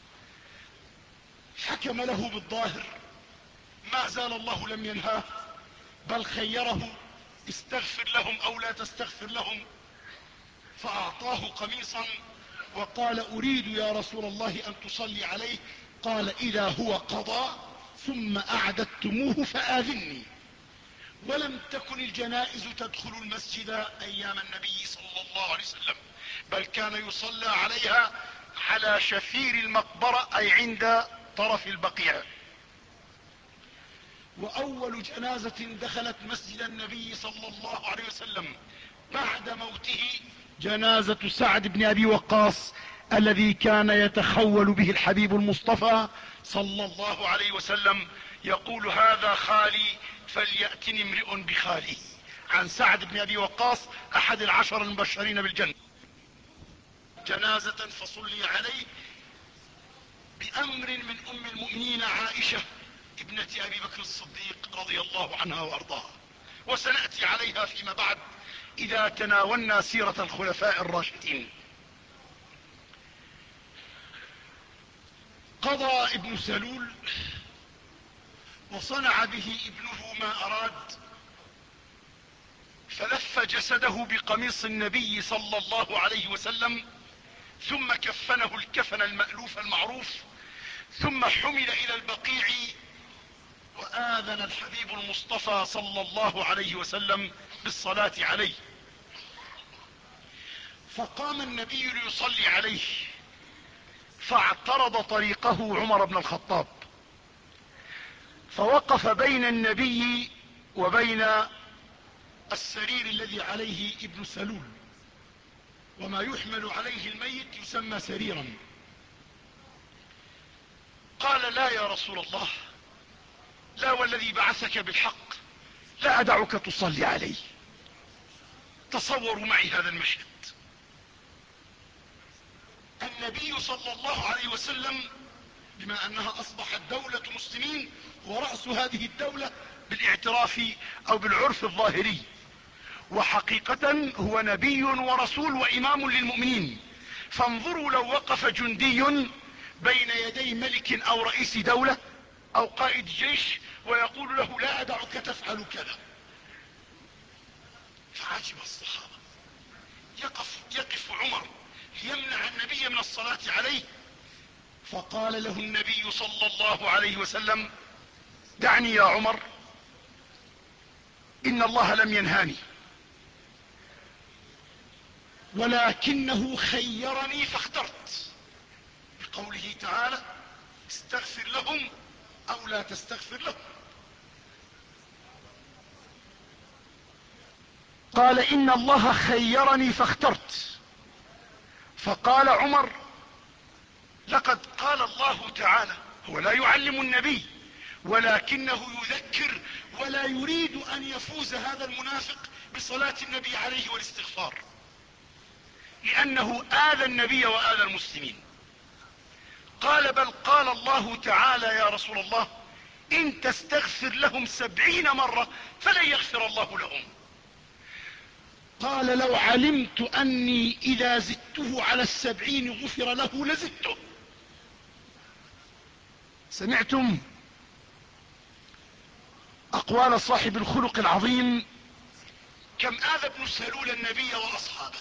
حكم له بالظاهر، ما زال الله لم ينهاه، بل خيره: استغفر لهم أو لا تستغفر لهم. فأعطاه قميصا وقال: أريد يا رسول الله أن تصلي عليه. قال: إذا هو قضى ثم أعددتموه فآذني. ولم تكن الجنائز تدخل المسجد أيام النبي صلى الله عليه وسلم، بل كان يصلى عليها على شفير المقبرة، أي عند طرف البقيع. وأول جنازة دخلت مسجد النبي صلى الله عليه وسلم بعد موته جنازة سعد بن أبي وقاص، الذي كان يتخول به الحبيب المصطفى صلى الله عليه وسلم، يقول: هذا خالي فليأتني امرئ بخاله، عن سعد بن ابي وقاص احد العشر المبشرين بالجنة: جنازة فصلي عليه بامر من ام المؤمنين عائشة ابنة ابي بكر الصديق رضي الله عنها وارضاها، وسنأتي عليها فيما بعد اذا تناولنا سيرة الخلفاء الراشدين. قضى ابن سلول وصنع به ابنه ما اراد، فلف جسده بقميص النبي صلى الله عليه وسلم، ثم كفنه الكفن المألوف المعروف، ثم حمل الى البقيع، وآذن الحبيب المصطفى صلى الله عليه وسلم بالصلاة عليه، فقام النبي ليصلي عليه، فاعترض طريقه عمر بن الخطاب، فوقف بين النبي وبين السرير الذي عليه ابن سلول، وما يحمل عليه الميت يسمى سريرا. قال: لا يا رسول الله، لا والذي بعثك بالحق، لا أدعك تصلي عليه. تصوروا معي هذا المشهد: النبي صلى الله عليه وسلم بما أنها أصبحت دولة مسلمين ورأس هذه الدولة بالاعتراف أو بالعرف الظاهري، وحقيقة هو نبي ورسول وإمام للمؤمنين. فانظروا لو وقف جندي بين يدي ملك أو رئيس دولة أو قائد جيش ويقول له: لا أدعك تفعل كذا. فعجب الصحابة. يقف, يقف عمر ليمنع النبي من الصلاة عليه، فقال له النبي صلى الله عليه وسلم: دعني يا عمر، إن الله لم ينهاني، ولكنه خيرني فاخترت، بقوله تعالى: استغفر لهم أو لا تستغفر لهم. قال: إن الله خيرني فاخترت. فقال عمر: لقد قال الله تعالى، هو لا يعلم النبي ولكنه يذكر، ولا يريد أن يفوز هذا المنافق بصلاة النبي عليه والاستغفار، لأنه آذى النبي وآذى المسلمين. قال: بل قال الله تعالى يا رسول الله: إن تستغفر لهم سبعين مرة فلن يغفر الله لهم. قال: لو علمت أني إذا زدته على السبعين غفر له لزدته. سمعتم أقوال صاحب الخلق العظيم: كم آذى ابن سلول النبي وأصحابه،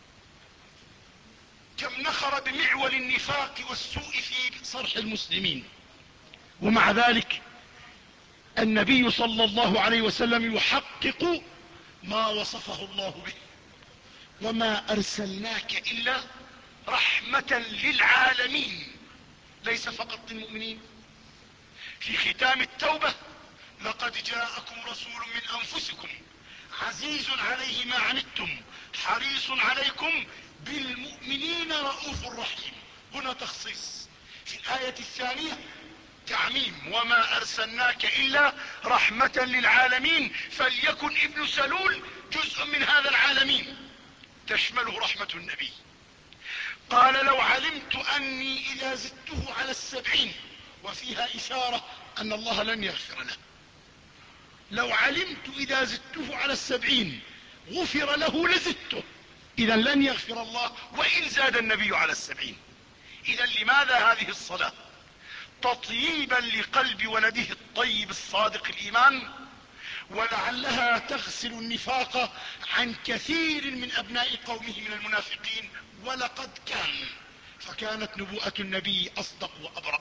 كم نخر بمعول النفاق والسوء في صرح المسلمين، ومع ذلك النبي صلى الله عليه وسلم يحقق ما وصفه الله به: وما أرسلناك إلا رحمة للعالمين، ليس فقط للمؤمنين. في ختام التوبة: لقد جاءكم رسول من أنفسكم عزيز عليه ما عنتم حريص عليكم بالمؤمنين رؤوف رحيم. هنا تخصيص. في الآية الثانية تعميم: وما أرسلناك إلا رحمة للعالمين، فليكن ابن سلول جزء من هذا العالمين تشمله رحمة النبي. قال: لو علمت أني إذا زدته على السبعين، وفيها إشارة أن الله لن يغفر له. لو علمت إذا زدته على السبعين غفر له لزدته، إذا لن يغفر الله وإن زاد النبي على السبعين. إذا لماذا هذه الصلاة؟ تطييبا لقلب ولده الطيب الصادق الإيمان، ولعلها تغسل النفاق عن كثير من أبناء قومه من المنافقين، ولقد كان، فكانت نبوءة النبي أصدق وأبرأ.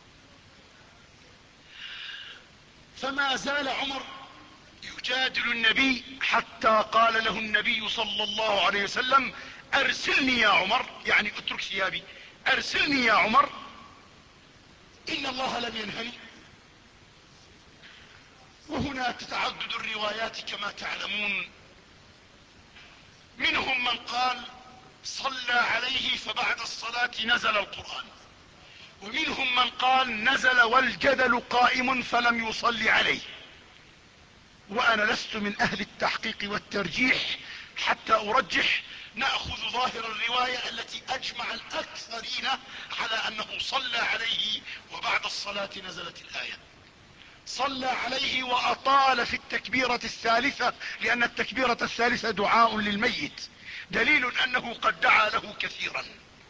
فما زال عمر يجادل النبي حتى قال له النبي صلى الله عليه وسلم: أرسلني يا عمر، يعني اترك ثيابي، أرسلني يا عمر، إن الله لم ينهني. وهنا تتعدد الروايات كما تعلمون، منهم من قال صلى عليه فبعد الصلاة نزل القرآن، ومنهم من قال نزل والجدل قائم فلم يصلي عليه. وانا لست من اهل التحقيق والترجيح حتى ارجح، نأخذ ظاهر الرواية التي اجمع الاكثرين على انه صلى عليه وبعد الصلاة نزلت الاية. صلى عليه واطال في التكبيرة الثالثة، لان التكبيرة الثالثة دعاء للميت، دليل انه قد دعا له كثيرا.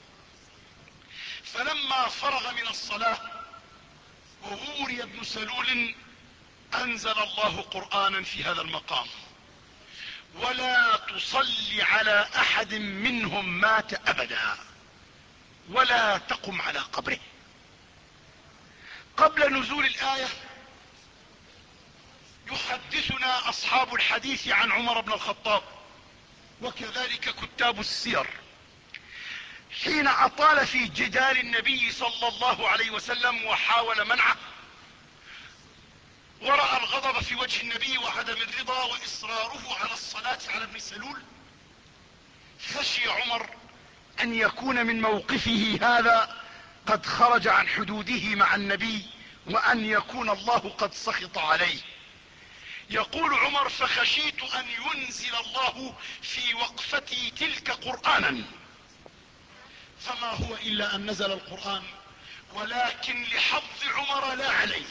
فلما فرغ من الصلاة ووري ابن سلول انزل الله قرآنا في هذا المقام: ولا تصل على احد منهم مات ابدا ولا تقم على قبره. قبل نزول الآية يحدثنا اصحاب الحديث عن عمر بن الخطاب وكذلك كتاب السير حين اطال في جدال النبي صلى الله عليه وسلم وحاول منعه، ورأى الغضب في وجه النبي وعدم الرضا واصراره على الصلاة على ابن سلول، خشي عمر ان يكون من موقفه هذا قد خرج عن حدوده مع النبي وان يكون الله قد سخط عليه. يقول عمر: فخشيت ان ينزل الله في وقفتي تلك قرآنا، فما هو الا ان نزل القرآن، ولكن لحظ عمر لا عليه.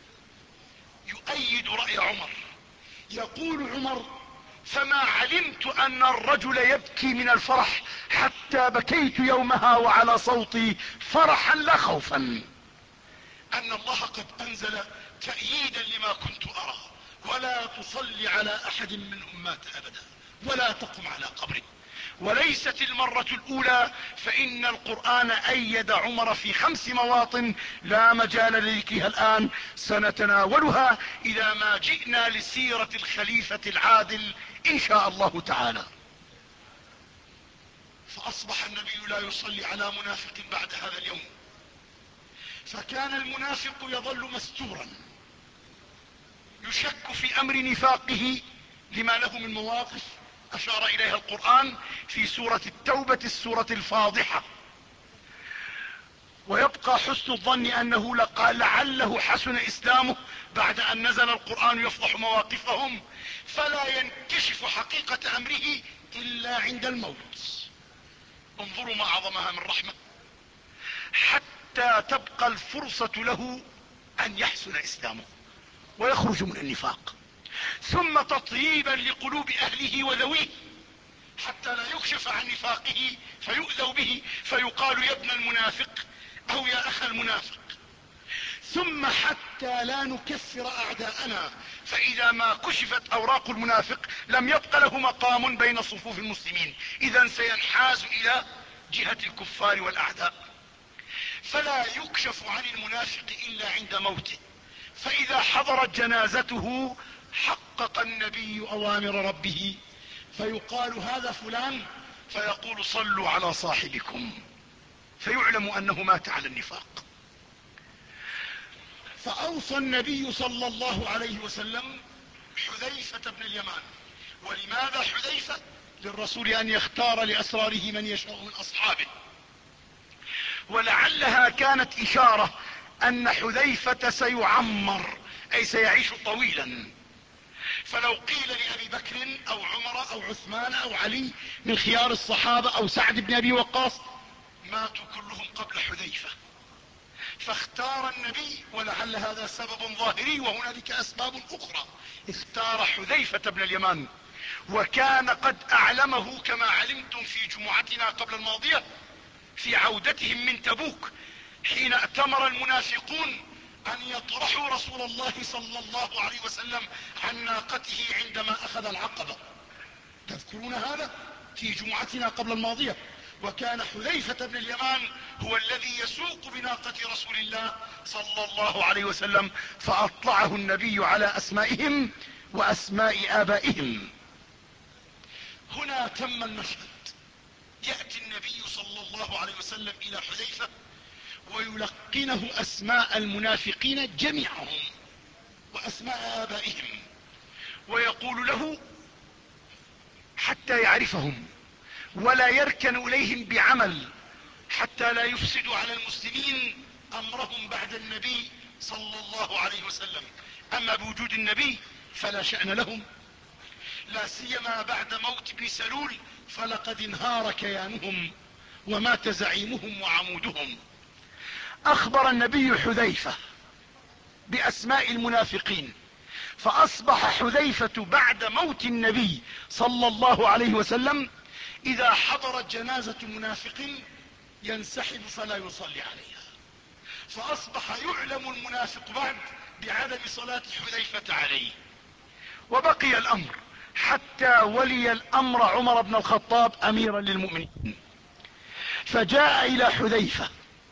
يؤيد رأي عمر. يقول عمر: فما علمت ان الرجل يبكي من الفرح حتى بكيت يومها وعلى صوتي فرحا لا خوفا، ان الله قد انزل تأييدا لما كنت ارى: ولا تصلي على احد منهم مات ابدا ولا تقم على قبره. وليست المرة الاولى، فان القرآن ايد عمر في خمس مواطن لا مجال لذكرها الان، سنتناولها اذا ما جئنا لسيرة الخليفة العادل ان شاء الله تعالى. فاصبح النبي لا يصلي على منافق بعد هذا اليوم، فكان المنافق يظل مستورا يشك في امر نفاقه لما له من مواقف اشار اليها القرآن في سورة التوبة السورة الفاضحة. ويبقى حسن الظن انه لعله حسن اسلامه بعد ان نزل القرآن يفضح مواقفهم، فلا ينكشف حقيقة امره الا عند الموت. انظروا ما اعظمها من رحمة، حتى تبقى الفرصة له ان يحسن اسلامه ويخرج من النفاق، ثم تطييبا لقلوب اهله وذويه حتى لا يكشف عن نفاقه فيؤذوا به فيقال: يا ابن المنافق او يا اخ المنافق. ثم حتى لا نكفر اعداءنا، فاذا ما كشفت اوراق المنافق لم يبق له مقام بين صفوف المسلمين، اذا سينحاز الى جهة الكفار والاعداء. فلا يكشف عن المنافق الا عند موته، فاذا حضرت جنازته حقق النبي اوامر ربه فيقال: هذا فلان، فيقول: صلوا على صاحبكم، فيعلم انه مات على النفاق. فاوصى النبي صلى الله عليه وسلم حذيفة بن اليمان. ولماذا حذيفة؟ للرسول ان يختار لاسراره من يشاء من اصحابه، ولعلها كانت اشارة ان حذيفة سيعمر اي سيعيش طويلا. فلو قيل لابي بكر او عمر او عثمان او علي من خيار الصحابة او سعد بن ابي وقاص ماتوا كلهم قبل حذيفة، فاختار النبي، ولعل هذا سبب ظاهري وهنالك اسباب اخرى، اختار حذيفة بن اليمان. وكان قد اعلمه كما علمتم في جمعتنا قبل الماضية في عودتهم من تبوك حين ائتمر المنافقون ان يطرحوا رسول الله صلى الله عليه وسلم عن ناقته عندما اخذ العقبة. تذكرون هذا في جمعتنا قبل الماضية؟ وكان حذيفة بن اليمان هو الذي يسوق بناقة رسول الله صلى الله عليه وسلم، فاطلعه النبي على اسمائهم واسماء ابائهم. هنا تم المشهد، يأتي النبي صلى الله عليه وسلم الى حذيفة ويلقنه اسماء المنافقين جميعهم واسماء ابائهم، ويقول له حتى يعرفهم ولا يركن اليهم بعمل حتى لا يفسدوا على المسلمين امرهم بعد النبي صلى الله عليه وسلم. اما بوجود النبي فلا شأن لهم، لا سيما بعد موت ابن سلول فلقد انهار كيانهم ومات زعيمهم وعمودهم. اخبر النبي حذيفة باسماء المنافقين، فاصبح حذيفة بعد موت النبي صلى الله عليه وسلم اذا حضرت جنازة منافق ينسحب فلا يصلي عليها، فاصبح يعلم المنافق بعد بعدم صلاة حذيفة عليه. وبقي الامر حتى ولي الامر عمر بن الخطاب اميرا للمؤمنين، فجاء الى حذيفة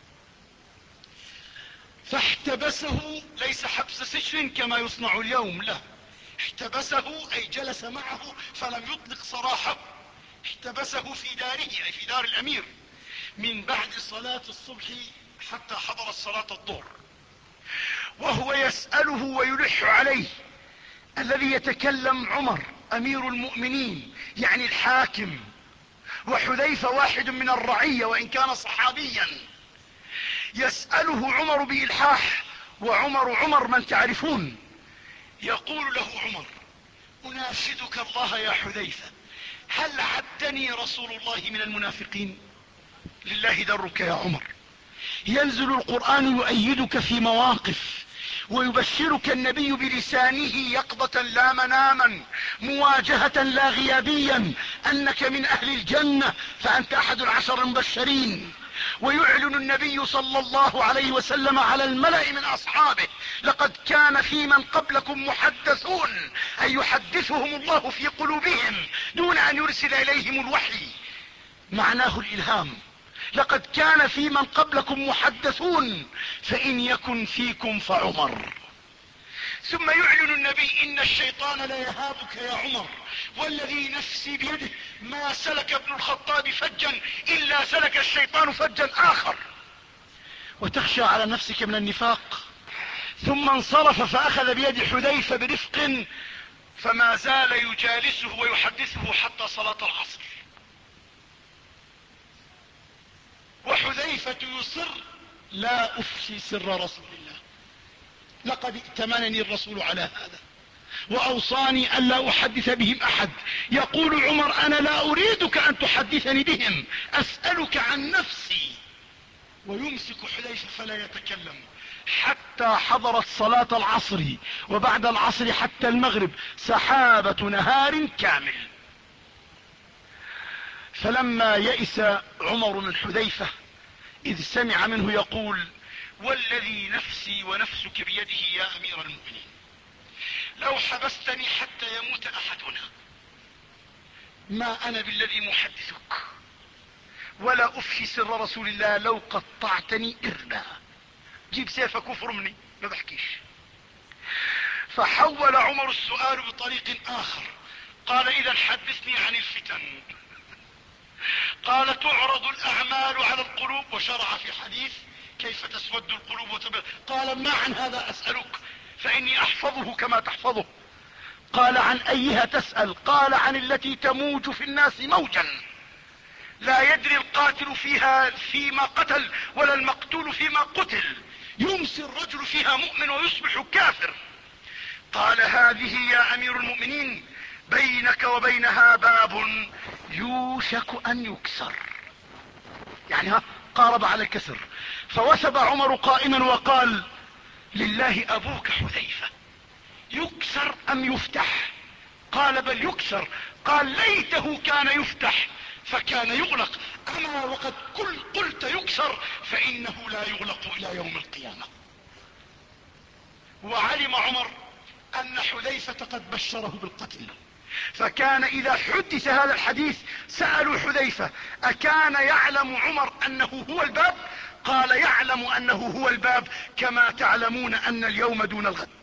فاحتبسه، ليس حبس سجن كما يصنع اليوم، لا، احتبسه اي جلس معه فلم يطلق سراحه، احتبسه في داره اي في دار الامير من بعد صلاة الصبح حتى حضر الصلاة الظهر، وهو يسأله ويلح عليه. الذي يتكلم عمر امير المؤمنين يعني الحاكم، وحذيفة واحد من الرعية وان كان صحابيا، يسأله عمر بإلحاح، وعمر عمر من تعرفون. يقول له عمر: اناشدك الله يا حذيفة، هل عدني رسول الله من المنافقين؟ لله درك يا عمر. ينزل القرآن يؤيدك في مواقف، ويبشرك النبي بلسانه يقظة لا مناما، مواجهة لا غيابيا، انك من اهل الجنة فانت احد العشر المبشرين. ويعلن النبي صلى الله عليه وسلم على الملأ من اصحابه: لقد كان في من قبلكم محدثون، اي يحدثهم الله في قلوبهم دون ان يرسل اليهم الوحي، معناه الالهام. لقد كان في من قبلكم محدثون فان يكن فيكم فعمر. ثم يعلن النبي: ان الشيطان لا يهابك يا عمر، والذي نفسي بيده ما سلك ابن الخطاب فجا الا سلك الشيطان فجا اخر. وتخشى على نفسك من النفاق. ثم انصرف فاخذ بيد حذيفة برفق، فما زال يجالسه ويحدثه حتى صلاة العصر. وحذيفة يصر: لا افشي سر رسول الله، لقد ائتمنني الرسول على هذا واوصاني ان لا احدث بهم احد. يقول عمر: انا لا اريدك ان تحدثني بهم، اسألك عن نفسي. ويمسك حذيفة فلا يتكلم حتى حضرت صلاة العصر، وبعد العصر حتى المغرب، سحابة نهار كامل. فلما يئس عمر من حذيفة اذ سمع منه يقول: والذي نفسي ونفسك بيده يا امير المؤمنين، لو حبستني حتى يموت احدنا ما انا بالذي محدثك، ولا افشي سر رسول الله لو قطعتني اربا. جيب سيفك وفرمني، ما بحكيش. فحول عمر السؤال بطريق اخر، قال: اذا حدثني عن الفتن. قال: تعرض الاعمال على القلوب، وشرع في حديث كيف تسود القلوب وتبيض. قال: ما عن هذا اسألك، فاني احفظه كما تحفظه. قال: عن ايها تسأل؟ قال: عن التي تموج في الناس موجا لا يدري القاتل فيها فيما قتل ولا المقتول فيما قتل، يمسي الرجل فيها مؤمن ويصبح كافر. قال: هذه يا امير المؤمنين بينك وبينها باب يوشك ان يكسر، يعني ها قارب على الكسر. فوثب عمر قائما وقال: لله ابوك حذيفة، يكسر ام يفتح؟ قال: بل يكسر. قال: ليته كان يفتح فكان يغلق، اما وقد قلت يكسر فانه لا يغلق الى يوم القيامة. وعلم عمر ان حذيفة قد بشره بالقتل، فكان اذا حدث هذا الحديث سألوا حذيفة: اكان يعلم عمر انه هو الباب؟ قال: يعلم انه هو الباب كما تعلمون ان اليوم دون الغد.